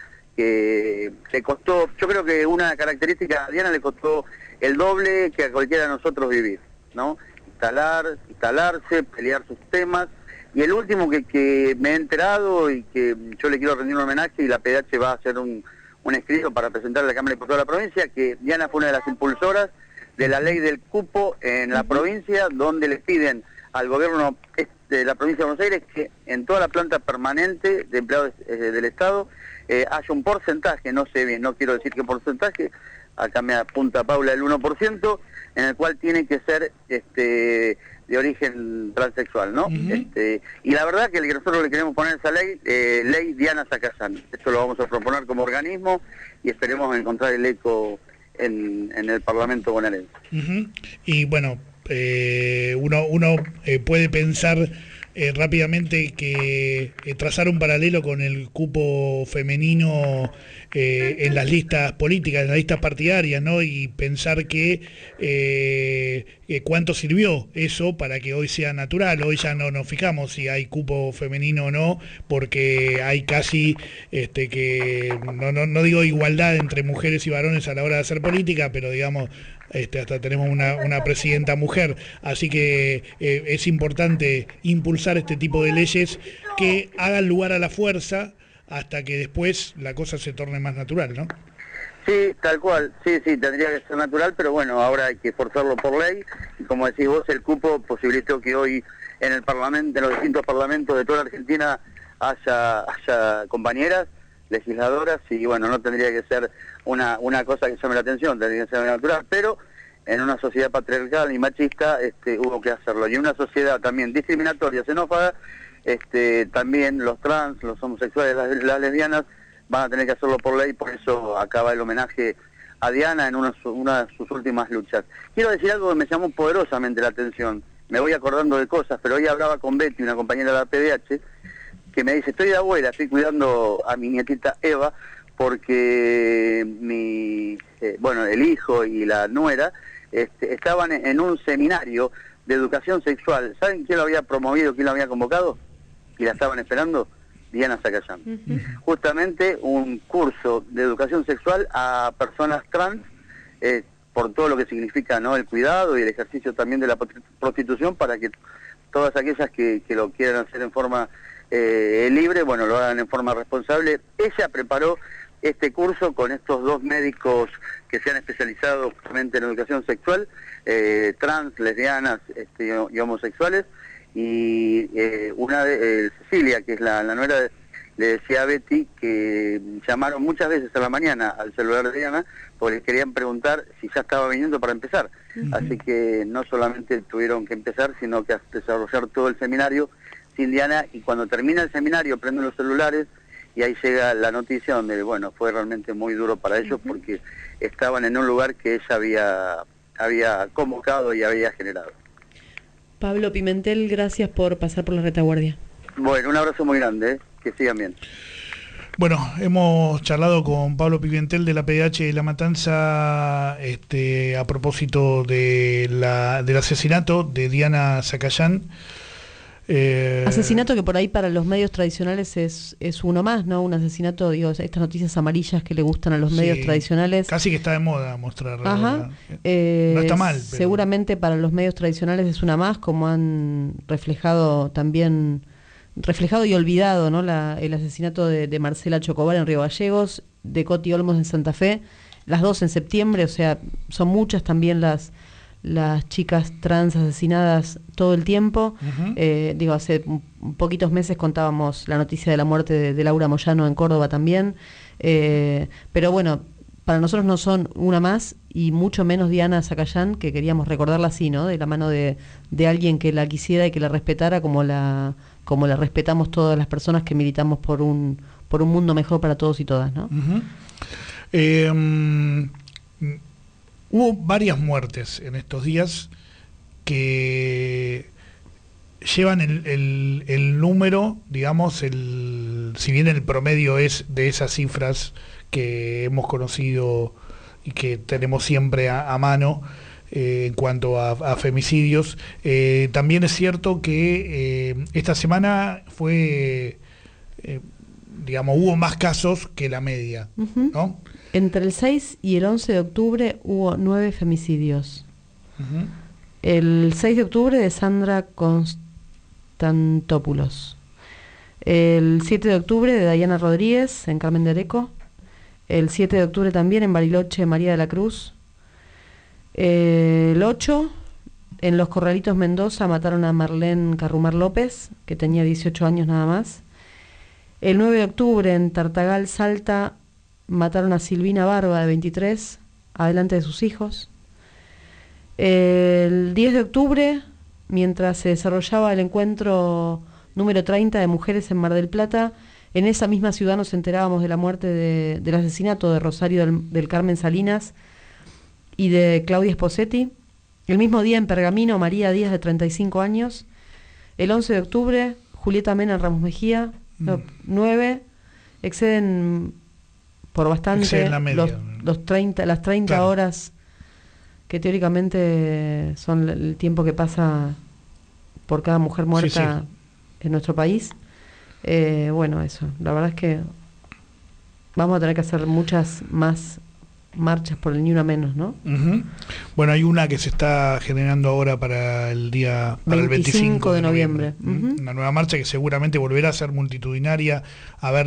que le costó, yo creo que una característica a Diana le costó el doble que a cualquiera de nosotros vivir, ¿no? Instalar, instalarse, pelear sus temas, y el último que, que me he enterado y que yo le quiero rendir un homenaje, y la P D H va a hacer un, un escrito para presentar a la Cámara de Diputados de la provincia, que Diana fue una de las impulsoras de la ley del cupo en la provincia, donde le piden al gobierno de la provincia de Buenos Aires que en toda la planta permanente de empleados eh, del Estado eh, haya un porcentaje, no sé bien, no quiero decir qué porcentaje, acá me apunta Paula el uno por ciento, en el cual tiene que ser este de origen transexual, ¿no? Uh-huh. este, y la verdad que nosotros le queremos poner esa ley, eh, ley Diana Zacayán. Esto lo vamos a proponer como organismo y esperemos encontrar el eco en, en el Parlamento bonaerense. Uh-huh. Y bueno, Eh, uno, uno eh, puede pensar eh, rápidamente que eh, trazar un paralelo con el cupo femenino eh, en las listas políticas, en las listas partidarias, ¿no? Y pensar que eh, eh, cuánto sirvió eso para que hoy sea natural. Hoy ya no nos fijamos si hay cupo femenino o no, porque hay casi este que no, no, no digo igualdad entre mujeres y varones a la hora de hacer política, pero digamos Este, hasta tenemos una, una presidenta mujer, así que eh, es importante impulsar este tipo de leyes que hagan lugar a la fuerza hasta que después la cosa se torne más natural, ¿no? Sí, tal cual, sí, sí, tendría que ser natural, pero bueno, ahora hay que forzarlo por ley, y como decís vos, el cupo posibilitó que hoy en el parlamento, en los distintos parlamentos de toda la Argentina haya, haya compañeras, legisladoras, y bueno, no tendría que ser una, una cosa que llame la atención, tendría que ser natural, pero en una sociedad patriarcal y machista este, hubo que hacerlo, y en una sociedad también discriminatoria, xenófoba, este, también los trans, los homosexuales, las, las lesbianas, van a tener que hacerlo por ley, por eso acaba el homenaje a Diana en una, una de sus últimas luchas. Quiero decir algo que me llamó poderosamente la atención, me voy acordando de cosas, pero hoy hablaba con Betty, una compañera de la P D H, que me dice, estoy de abuela, estoy cuidando a mi nietita Eva, porque mi, eh, bueno, el hijo y la nuera este, estaban en, en un seminario de educación sexual. ¿Saben quién lo había promovido, quién lo había convocado? Y la estaban esperando. Diana Zacayán. Uh-huh. Justamente un curso de educación sexual a personas trans, eh, por todo lo que significa, ¿no?, el cuidado y el ejercicio también de la prostitución, para que todas aquellas que, que lo quieran hacer en forma eh, libre, bueno, lo hagan en forma responsable. Ella preparó este curso con estos dos médicos que se han especializado justamente en educación sexual, eh, trans, lesbianas este, y homosexuales. Y eh, una de, eh, Cecilia, que es la, la nuera, de, le decía a Betty que llamaron muchas veces a la mañana al celular de Diana porque querían preguntar si ya estaba viniendo para empezar. Uh-huh. Así que no solamente tuvieron que empezar, sino que desarrollar todo el seminario sin Diana, y cuando termina el seminario prenden los celulares y ahí llega la noticia donde, bueno, fue realmente muy duro para ellos. Uh-huh. Porque estaban en un lugar que ella había, había convocado y había generado. Pablo Pimentel, gracias por pasar por la retaguardia. Bueno, un abrazo muy grande, ¿eh? Que sigan bien. Bueno, hemos charlado con Pablo Pimentel de la P D H de La Matanza este, a propósito de la, del asesinato de Diana Zacayán. Eh, asesinato que por ahí para los medios tradicionales es, es uno más, ¿no? Un asesinato, digo, estas noticias amarillas que le gustan a los sí, medios tradicionales. Casi que está de moda mostrar. Ajá. Eh, no está mal. Pero... Seguramente para los medios tradicionales es una más, como han reflejado también, reflejado y olvidado, ¿no? La, el asesinato de, de Marcela Chocobar en Río Gallegos, de Coti Olmos en Santa Fe, las dos en septiembre, o sea, son muchas también las las chicas trans asesinadas todo el tiempo. Uh-huh. Eh, digo, hace poquitos meses contábamos la noticia de la muerte de, de Laura Moyano en Córdoba también. Eh, pero bueno, para nosotros no son una más, y mucho menos Diana Zacayán, que queríamos recordarla así, ¿no? De la mano de, de alguien que la quisiera y que la respetara como la, como la respetamos todas las personas que militamos por un, por un mundo mejor para todos y todas, ¿no? Uh-huh. Eh, um... Hubo varias muertes en estos días que llevan el, el, el número, digamos, el, si bien el promedio es de esas cifras que hemos conocido y que tenemos siempre a, a mano eh, en cuanto a, a femicidios, eh, también es cierto que eh, esta semana fue, eh, digamos, hubo más casos que la media, uh-huh. ¿no? Entre el seis y el once de octubre hubo nueve femicidios. Uh-huh. El seis de octubre de Sandra Constantopoulos. El siete de octubre de Dayana Rodríguez en Carmen de Areco. El siete de octubre también en Bariloche, María de la Cruz. El ocho, en Los Corralitos, Mendoza, mataron a Marlene Carrumar López, que tenía dieciocho años nada más. El nueve de octubre en Tartagal, Salta, mataron a Silvina Barba, de veintitrés, adelante de sus hijos. El diez de octubre, mientras se desarrollaba el encuentro número treinta de mujeres en Mar del Plata, en esa misma ciudad nos enterábamos de la muerte, de, del asesinato de Rosario del, del Carmen Salinas y de Claudia Esposetti. El mismo día en Pergamino, María Díaz, de treinta y cinco años. El once de octubre, Julieta Mena en Ramos Mejía, mm. nueve, exceden por bastante los, los treinta, las treinta claro. horas que teóricamente son el tiempo que pasa por cada mujer muerta sí, sí. en nuestro país. Eh, bueno, eso, la verdad es que vamos a tener que hacer muchas más marchas por el Ni Una Menos, ¿no? Uh-huh. Bueno, hay una que se está generando ahora para el día para veinticinco el veinticinco de noviembre. noviembre. Uh-huh. Una nueva marcha que seguramente volverá a ser multitudinaria, a ver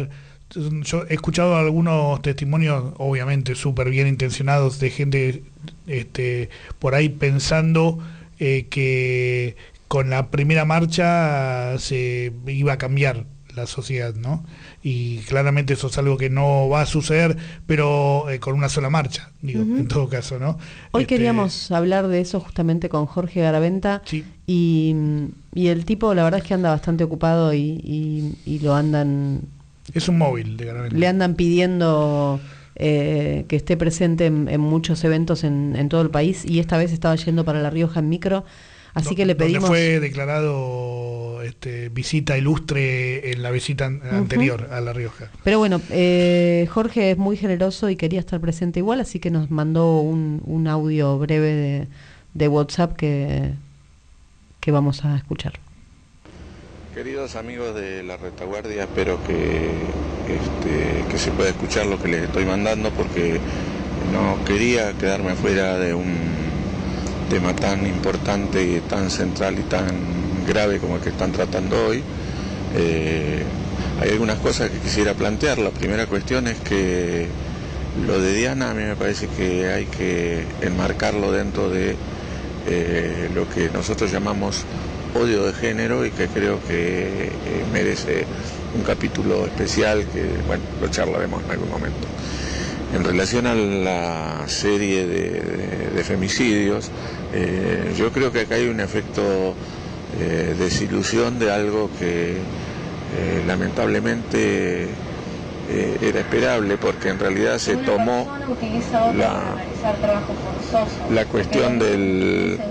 yo he escuchado algunos testimonios, obviamente súper bien intencionados, de gente este, por ahí pensando eh, que con la primera marcha se iba a cambiar la sociedad, ¿no? Y claramente eso es algo que no va a suceder, pero eh, con una sola marcha, digo, uh-huh. en todo caso, ¿no? Hoy este... queríamos hablar de eso justamente con Jorge Garaventa, sí. y, y el tipo la verdad es que anda bastante ocupado y, y, y lo andan... Es un móvil de Garaventa. Le andan pidiendo eh, que esté presente en, en muchos eventos en, en todo el país, y esta vez estaba yendo para La Rioja en micro, así no, que le pedimos... Donde fue declarado este, visita ilustre en la visita uh-huh. anterior a La Rioja. Pero bueno, eh, Jorge es muy generoso y quería estar presente igual, así que nos mandó un, un audio breve de, de WhatsApp que, que vamos a escuchar. Queridos amigos de La Retaguardia, espero que, este, que se pueda escuchar lo que les estoy mandando, porque no quería quedarme fuera de un tema tan importante y tan central y tan grave como el que están tratando hoy. Eh, hay algunas cosas que quisiera plantear. La primera cuestión es que lo de Diana a mí me parece que hay que enmarcarlo dentro de eh, lo que nosotros llamamos odio de género, y que creo que eh, merece un capítulo especial que, bueno, lo charlaremos en algún momento. En relación a la serie de, de, de femicidios, eh, yo creo que acá hay un efecto eh, desilusión de algo que eh, lamentablemente eh, era esperable, porque en realidad se tomó la, la cuestión del...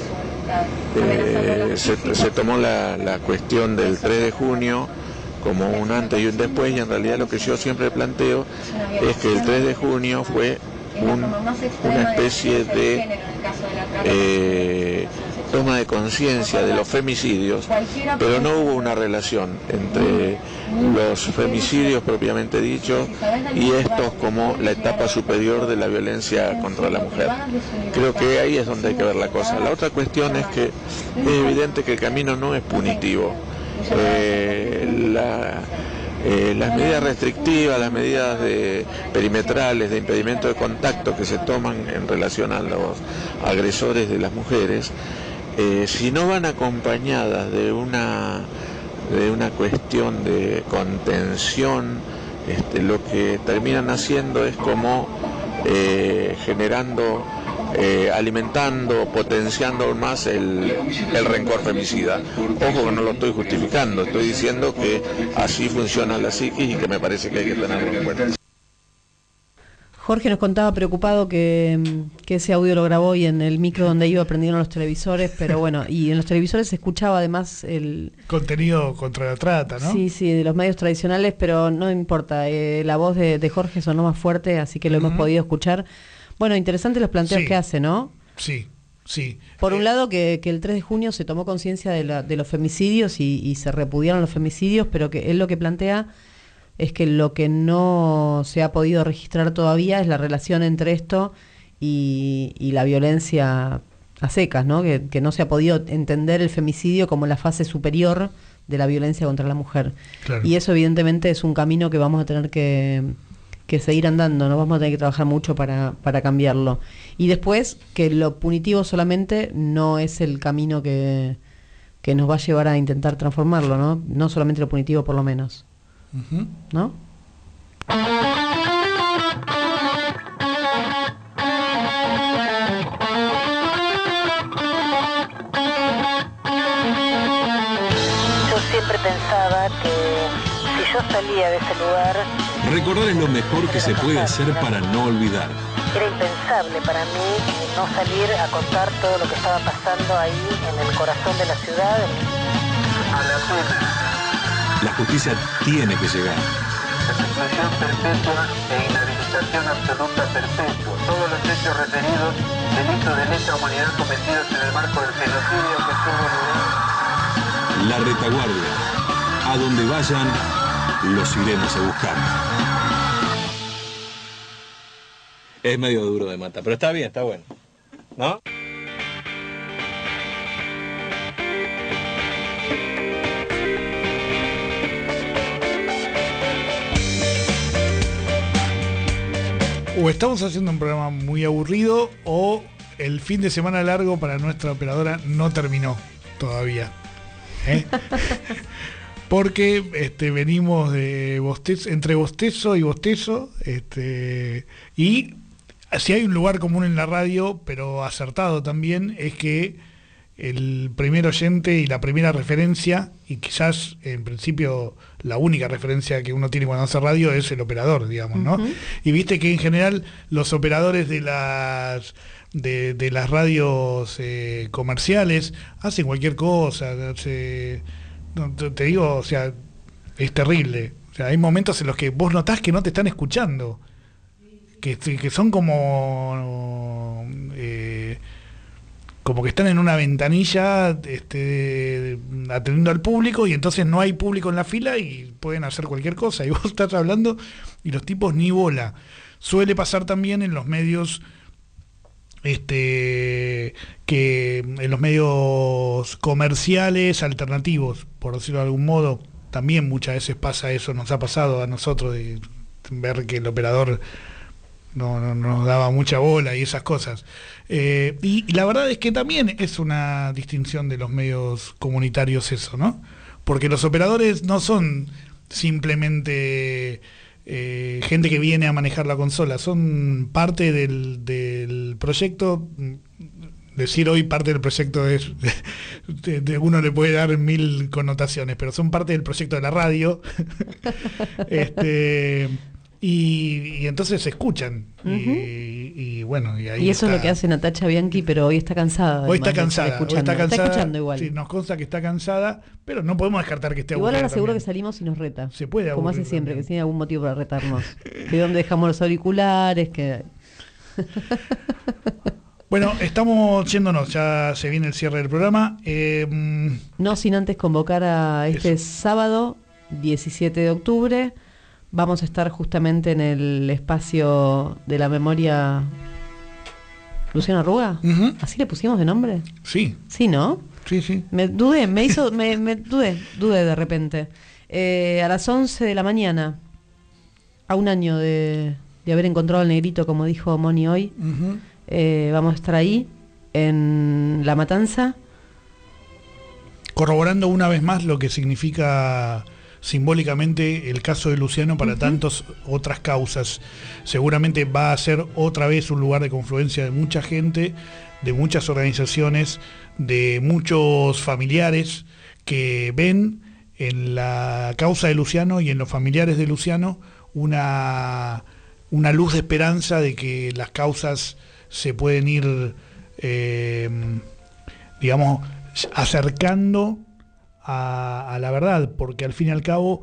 Eh, se, se tomó la, la cuestión del tres de junio como un antes y un después, y en realidad lo que yo siempre planteo es que el tres de junio fue un, una especie de eh, toma de conciencia de los femicidios, pero no hubo una relación entre los femicidios propiamente dichos y estos como la etapa superior de la violencia contra la mujer. Creo que ahí es donde hay que ver la cosa. La otra cuestión es que es evidente que el camino no es punitivo. Eh, la, eh, las medidas restrictivas, las medidas de perimetrales, de impedimento de contacto que se toman en relación a los agresores de las mujeres, eh, si no van acompañadas de una de una cuestión de contención, este, lo que terminan haciendo es como eh, generando, eh, alimentando, potenciando aún más el, el rencor femicida. Ojo que no lo estoy justificando, estoy diciendo que así funciona la psiquis y que me parece que hay que tenerlo en cuenta. Jorge nos contaba preocupado que, que ese audio lo grabó y en el micro donde iba prendieron los televisores, pero bueno, y en los televisores se escuchaba además el... contenido contra la trata, ¿no? Sí, sí, de los medios tradicionales, pero no importa, eh, la voz de, de Jorge sonó más fuerte, así que lo uh-huh. hemos podido escuchar. Bueno, interesante los planteos sí. que hace, ¿no? Sí, sí. Por eh... un lado que, que el tres de junio se tomó conciencia de, la, de los femicidios y, y se repudiaron los femicidios, pero que él lo que plantea es que lo que no se ha podido registrar todavía es la relación entre esto y, y la violencia a secas, ¿no? Que, que no se ha podido entender el femicidio como la fase superior de la violencia contra la mujer. Claro. Y eso evidentemente es un camino que vamos a tener que, que seguir andando, ¿no? Vamos a tener que trabajar mucho para, para cambiarlo. Y después, que lo punitivo solamente no es el camino que, que nos va a llevar a intentar transformarlo, ¿no? No solamente lo punitivo, por lo menos. Uh-huh. ¿No? Yo siempre pensaba que si yo salía de ese lugar... Recordar es lo mejor que se puede hacer para no olvidar. Era impensable para mí no salir a contar todo lo que estaba pasando ahí en el corazón de la ciudad. A la pena. La justicia tiene que llegar. Prisión perpetua e inhabilitación absoluta perpetua. Todos los hechos referidos, delitos de lesa humanidad cometidos en el marco del genocidio que tuvo lugar. La Retaguardia. A donde vayan, los iremos a buscar. Es medio duro de matar, pero está bien, está bueno. ¿No? O estamos haciendo un programa muy aburrido o el fin de semana largo para nuestra operadora no terminó todavía. ¿Eh? Porque este, venimos de bostezo, entre bostezo y bostezo, este, y si hay un lugar común en la radio, pero acertado también, es que el primer oyente y la primera referencia, y quizás en principio la única referencia que uno tiene cuando hace radio, es el operador, digamos, ¿no? Uh-huh. Y viste que en general los operadores de las de, de las radios eh, comerciales hacen cualquier cosa, hace, te, te digo, o sea, es terrible. O sea, hay momentos en los que vos notás que no te están escuchando, que, que son como eh, como que están en una ventanilla este, atendiendo al público, y entonces no hay público en la fila y pueden hacer cualquier cosa, y vos estás hablando y los tipos ni bola. Suele pasar también en los medios este que en los medios comerciales alternativos, por decirlo de algún modo, también muchas veces pasa eso, nos ha pasado a nosotros de ver que el operador no, no, no nos daba mucha bola y esas cosas. Eh, y, y la verdad es que también es una distinción de los medios comunitarios eso, ¿no? Porque los operadores no son simplemente eh, gente que viene a manejar la consola, son parte del, del proyecto. Decir hoy parte del proyecto es de, de uno le puede dar mil connotaciones, pero son parte del proyecto de la radio. este Y, y entonces se escucan. Uh-huh. y, y bueno, y ahí Y eso está. Es lo que hace Natacha Bianchi, pero hoy está cansada. Hoy está cansada, hoy está cansada. Está escuchando igual. Sí, nos consta que está cansada, pero no podemos descartar que esté igual aburrida. Igual ahora seguro también. Que salimos y nos reta. Se puede Como aburrir hace siempre, también. que tiene algún motivo para retarnos. De dónde dejamos los auriculares, que... Bueno, estamos yéndonos, ya se viene el cierre del programa. Eh, no sin antes convocar a este eso. Sábado, diecisiete de octubre, vamos a estar justamente en el espacio de la memoria Luciano Arruga. Uh-huh. ¿Así le pusimos de nombre? Sí. Sí, ¿no? Sí, sí. Me dudé, me hizo, me, me dudé, dudé de repente. Eh, a las once de la mañana, a un año de, de haber encontrado al negrito, como dijo Moni hoy, uh-huh. eh, vamos a estar ahí, en La Matanza. Corroborando una vez más lo que significa simbólicamente el caso de Luciano para uh-huh. tantas otras causas. Seguramente va a ser otra vez un lugar de confluencia de mucha gente, de muchas organizaciones, de muchos familiares que ven en la causa de Luciano y en los familiares de Luciano una, una luz de esperanza de que las causas se pueden ir eh, digamos acercando A, a la verdad, porque al fin y al cabo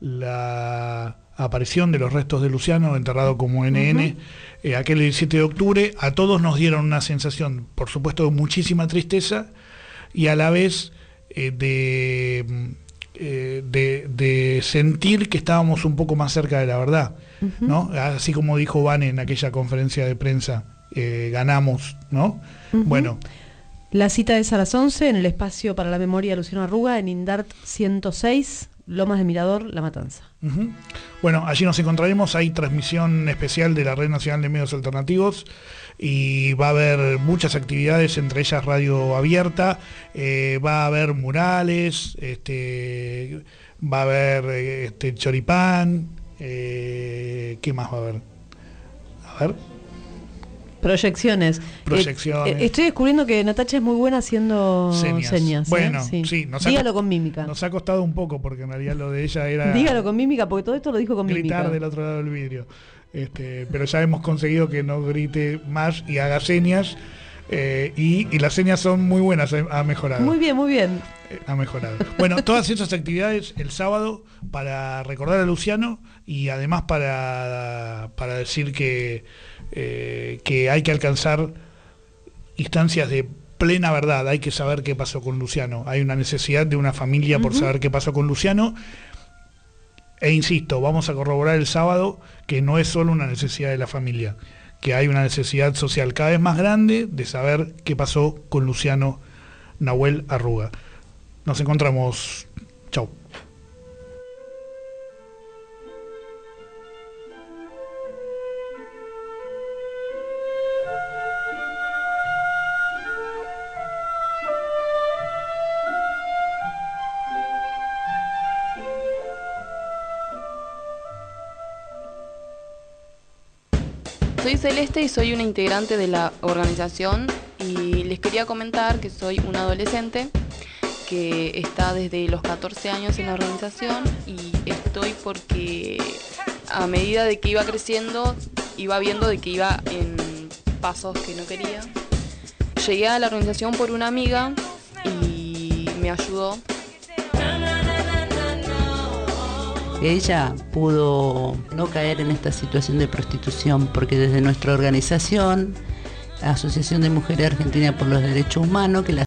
la aparición de los restos de Luciano, enterrado como N N, uh-huh. eh, aquel diecisiete de octubre, a todos nos dieron una sensación, por supuesto, de muchísima tristeza y a la vez eh, de, eh, de, de sentir que estábamos un poco más cerca de la verdad, uh-huh. ¿no? Así como dijo Vane en aquella conferencia de prensa, eh, ganamos, ¿no? Uh-huh. Bueno. La cita es a las once en el espacio para la memoria de Luciano Arruga, en Indart ciento seis, Lomas de Mirador, La Matanza. Uh-huh. Bueno, allí nos encontraremos, hay transmisión especial de la Red Nacional de Medios Alternativos y va a haber muchas actividades, entre ellas radio abierta, eh, va a haber murales, este, va a haber este, choripán, eh, ¿qué más va a haber? A ver... Proyecciones. Proyecciones. Eh, estoy descubriendo que Natacha es muy buena haciendo señas. señas bueno, ¿eh? sí. sí nos Dígalo ha, con mímica. Nos ha costado un poco porque en realidad lo de ella era... Dígalo con mímica, porque todo esto lo dijo con gritar mímica. Gritar del otro lado del vidrio. Este, pero ya hemos conseguido que no grite más y haga señas. Eh, y, y las señas son muy buenas, ha mejorado. Muy bien, muy bien. Eh, ha mejorado. Bueno, todas esas actividades el sábado para recordar a Luciano y además para, para decir que... Eh, que hay que alcanzar instancias de plena verdad, hay que saber qué pasó con Luciano, hay una necesidad de una familia uh-huh. por saber qué pasó con Luciano, e insisto, vamos a corroborar el sábado que no es solo una necesidad de la familia, que hay una necesidad social cada vez más grande de saber qué pasó con Luciano Nahuel Arruga. Nos encontramos, chau. soy Celeste y soy una integrante de la organización y les quería comentar que soy una adolescente que está desde los catorce años en la organización y estoy porque a medida de que iba creciendo iba viendo de que iba en pasos que no quería. Llegué a la organización por una amiga y me ayudó. Ella pudo no caer en esta situación de prostitución porque desde nuestra organización, Asociación de Mujeres Argentinas por los Derechos Humanos, que la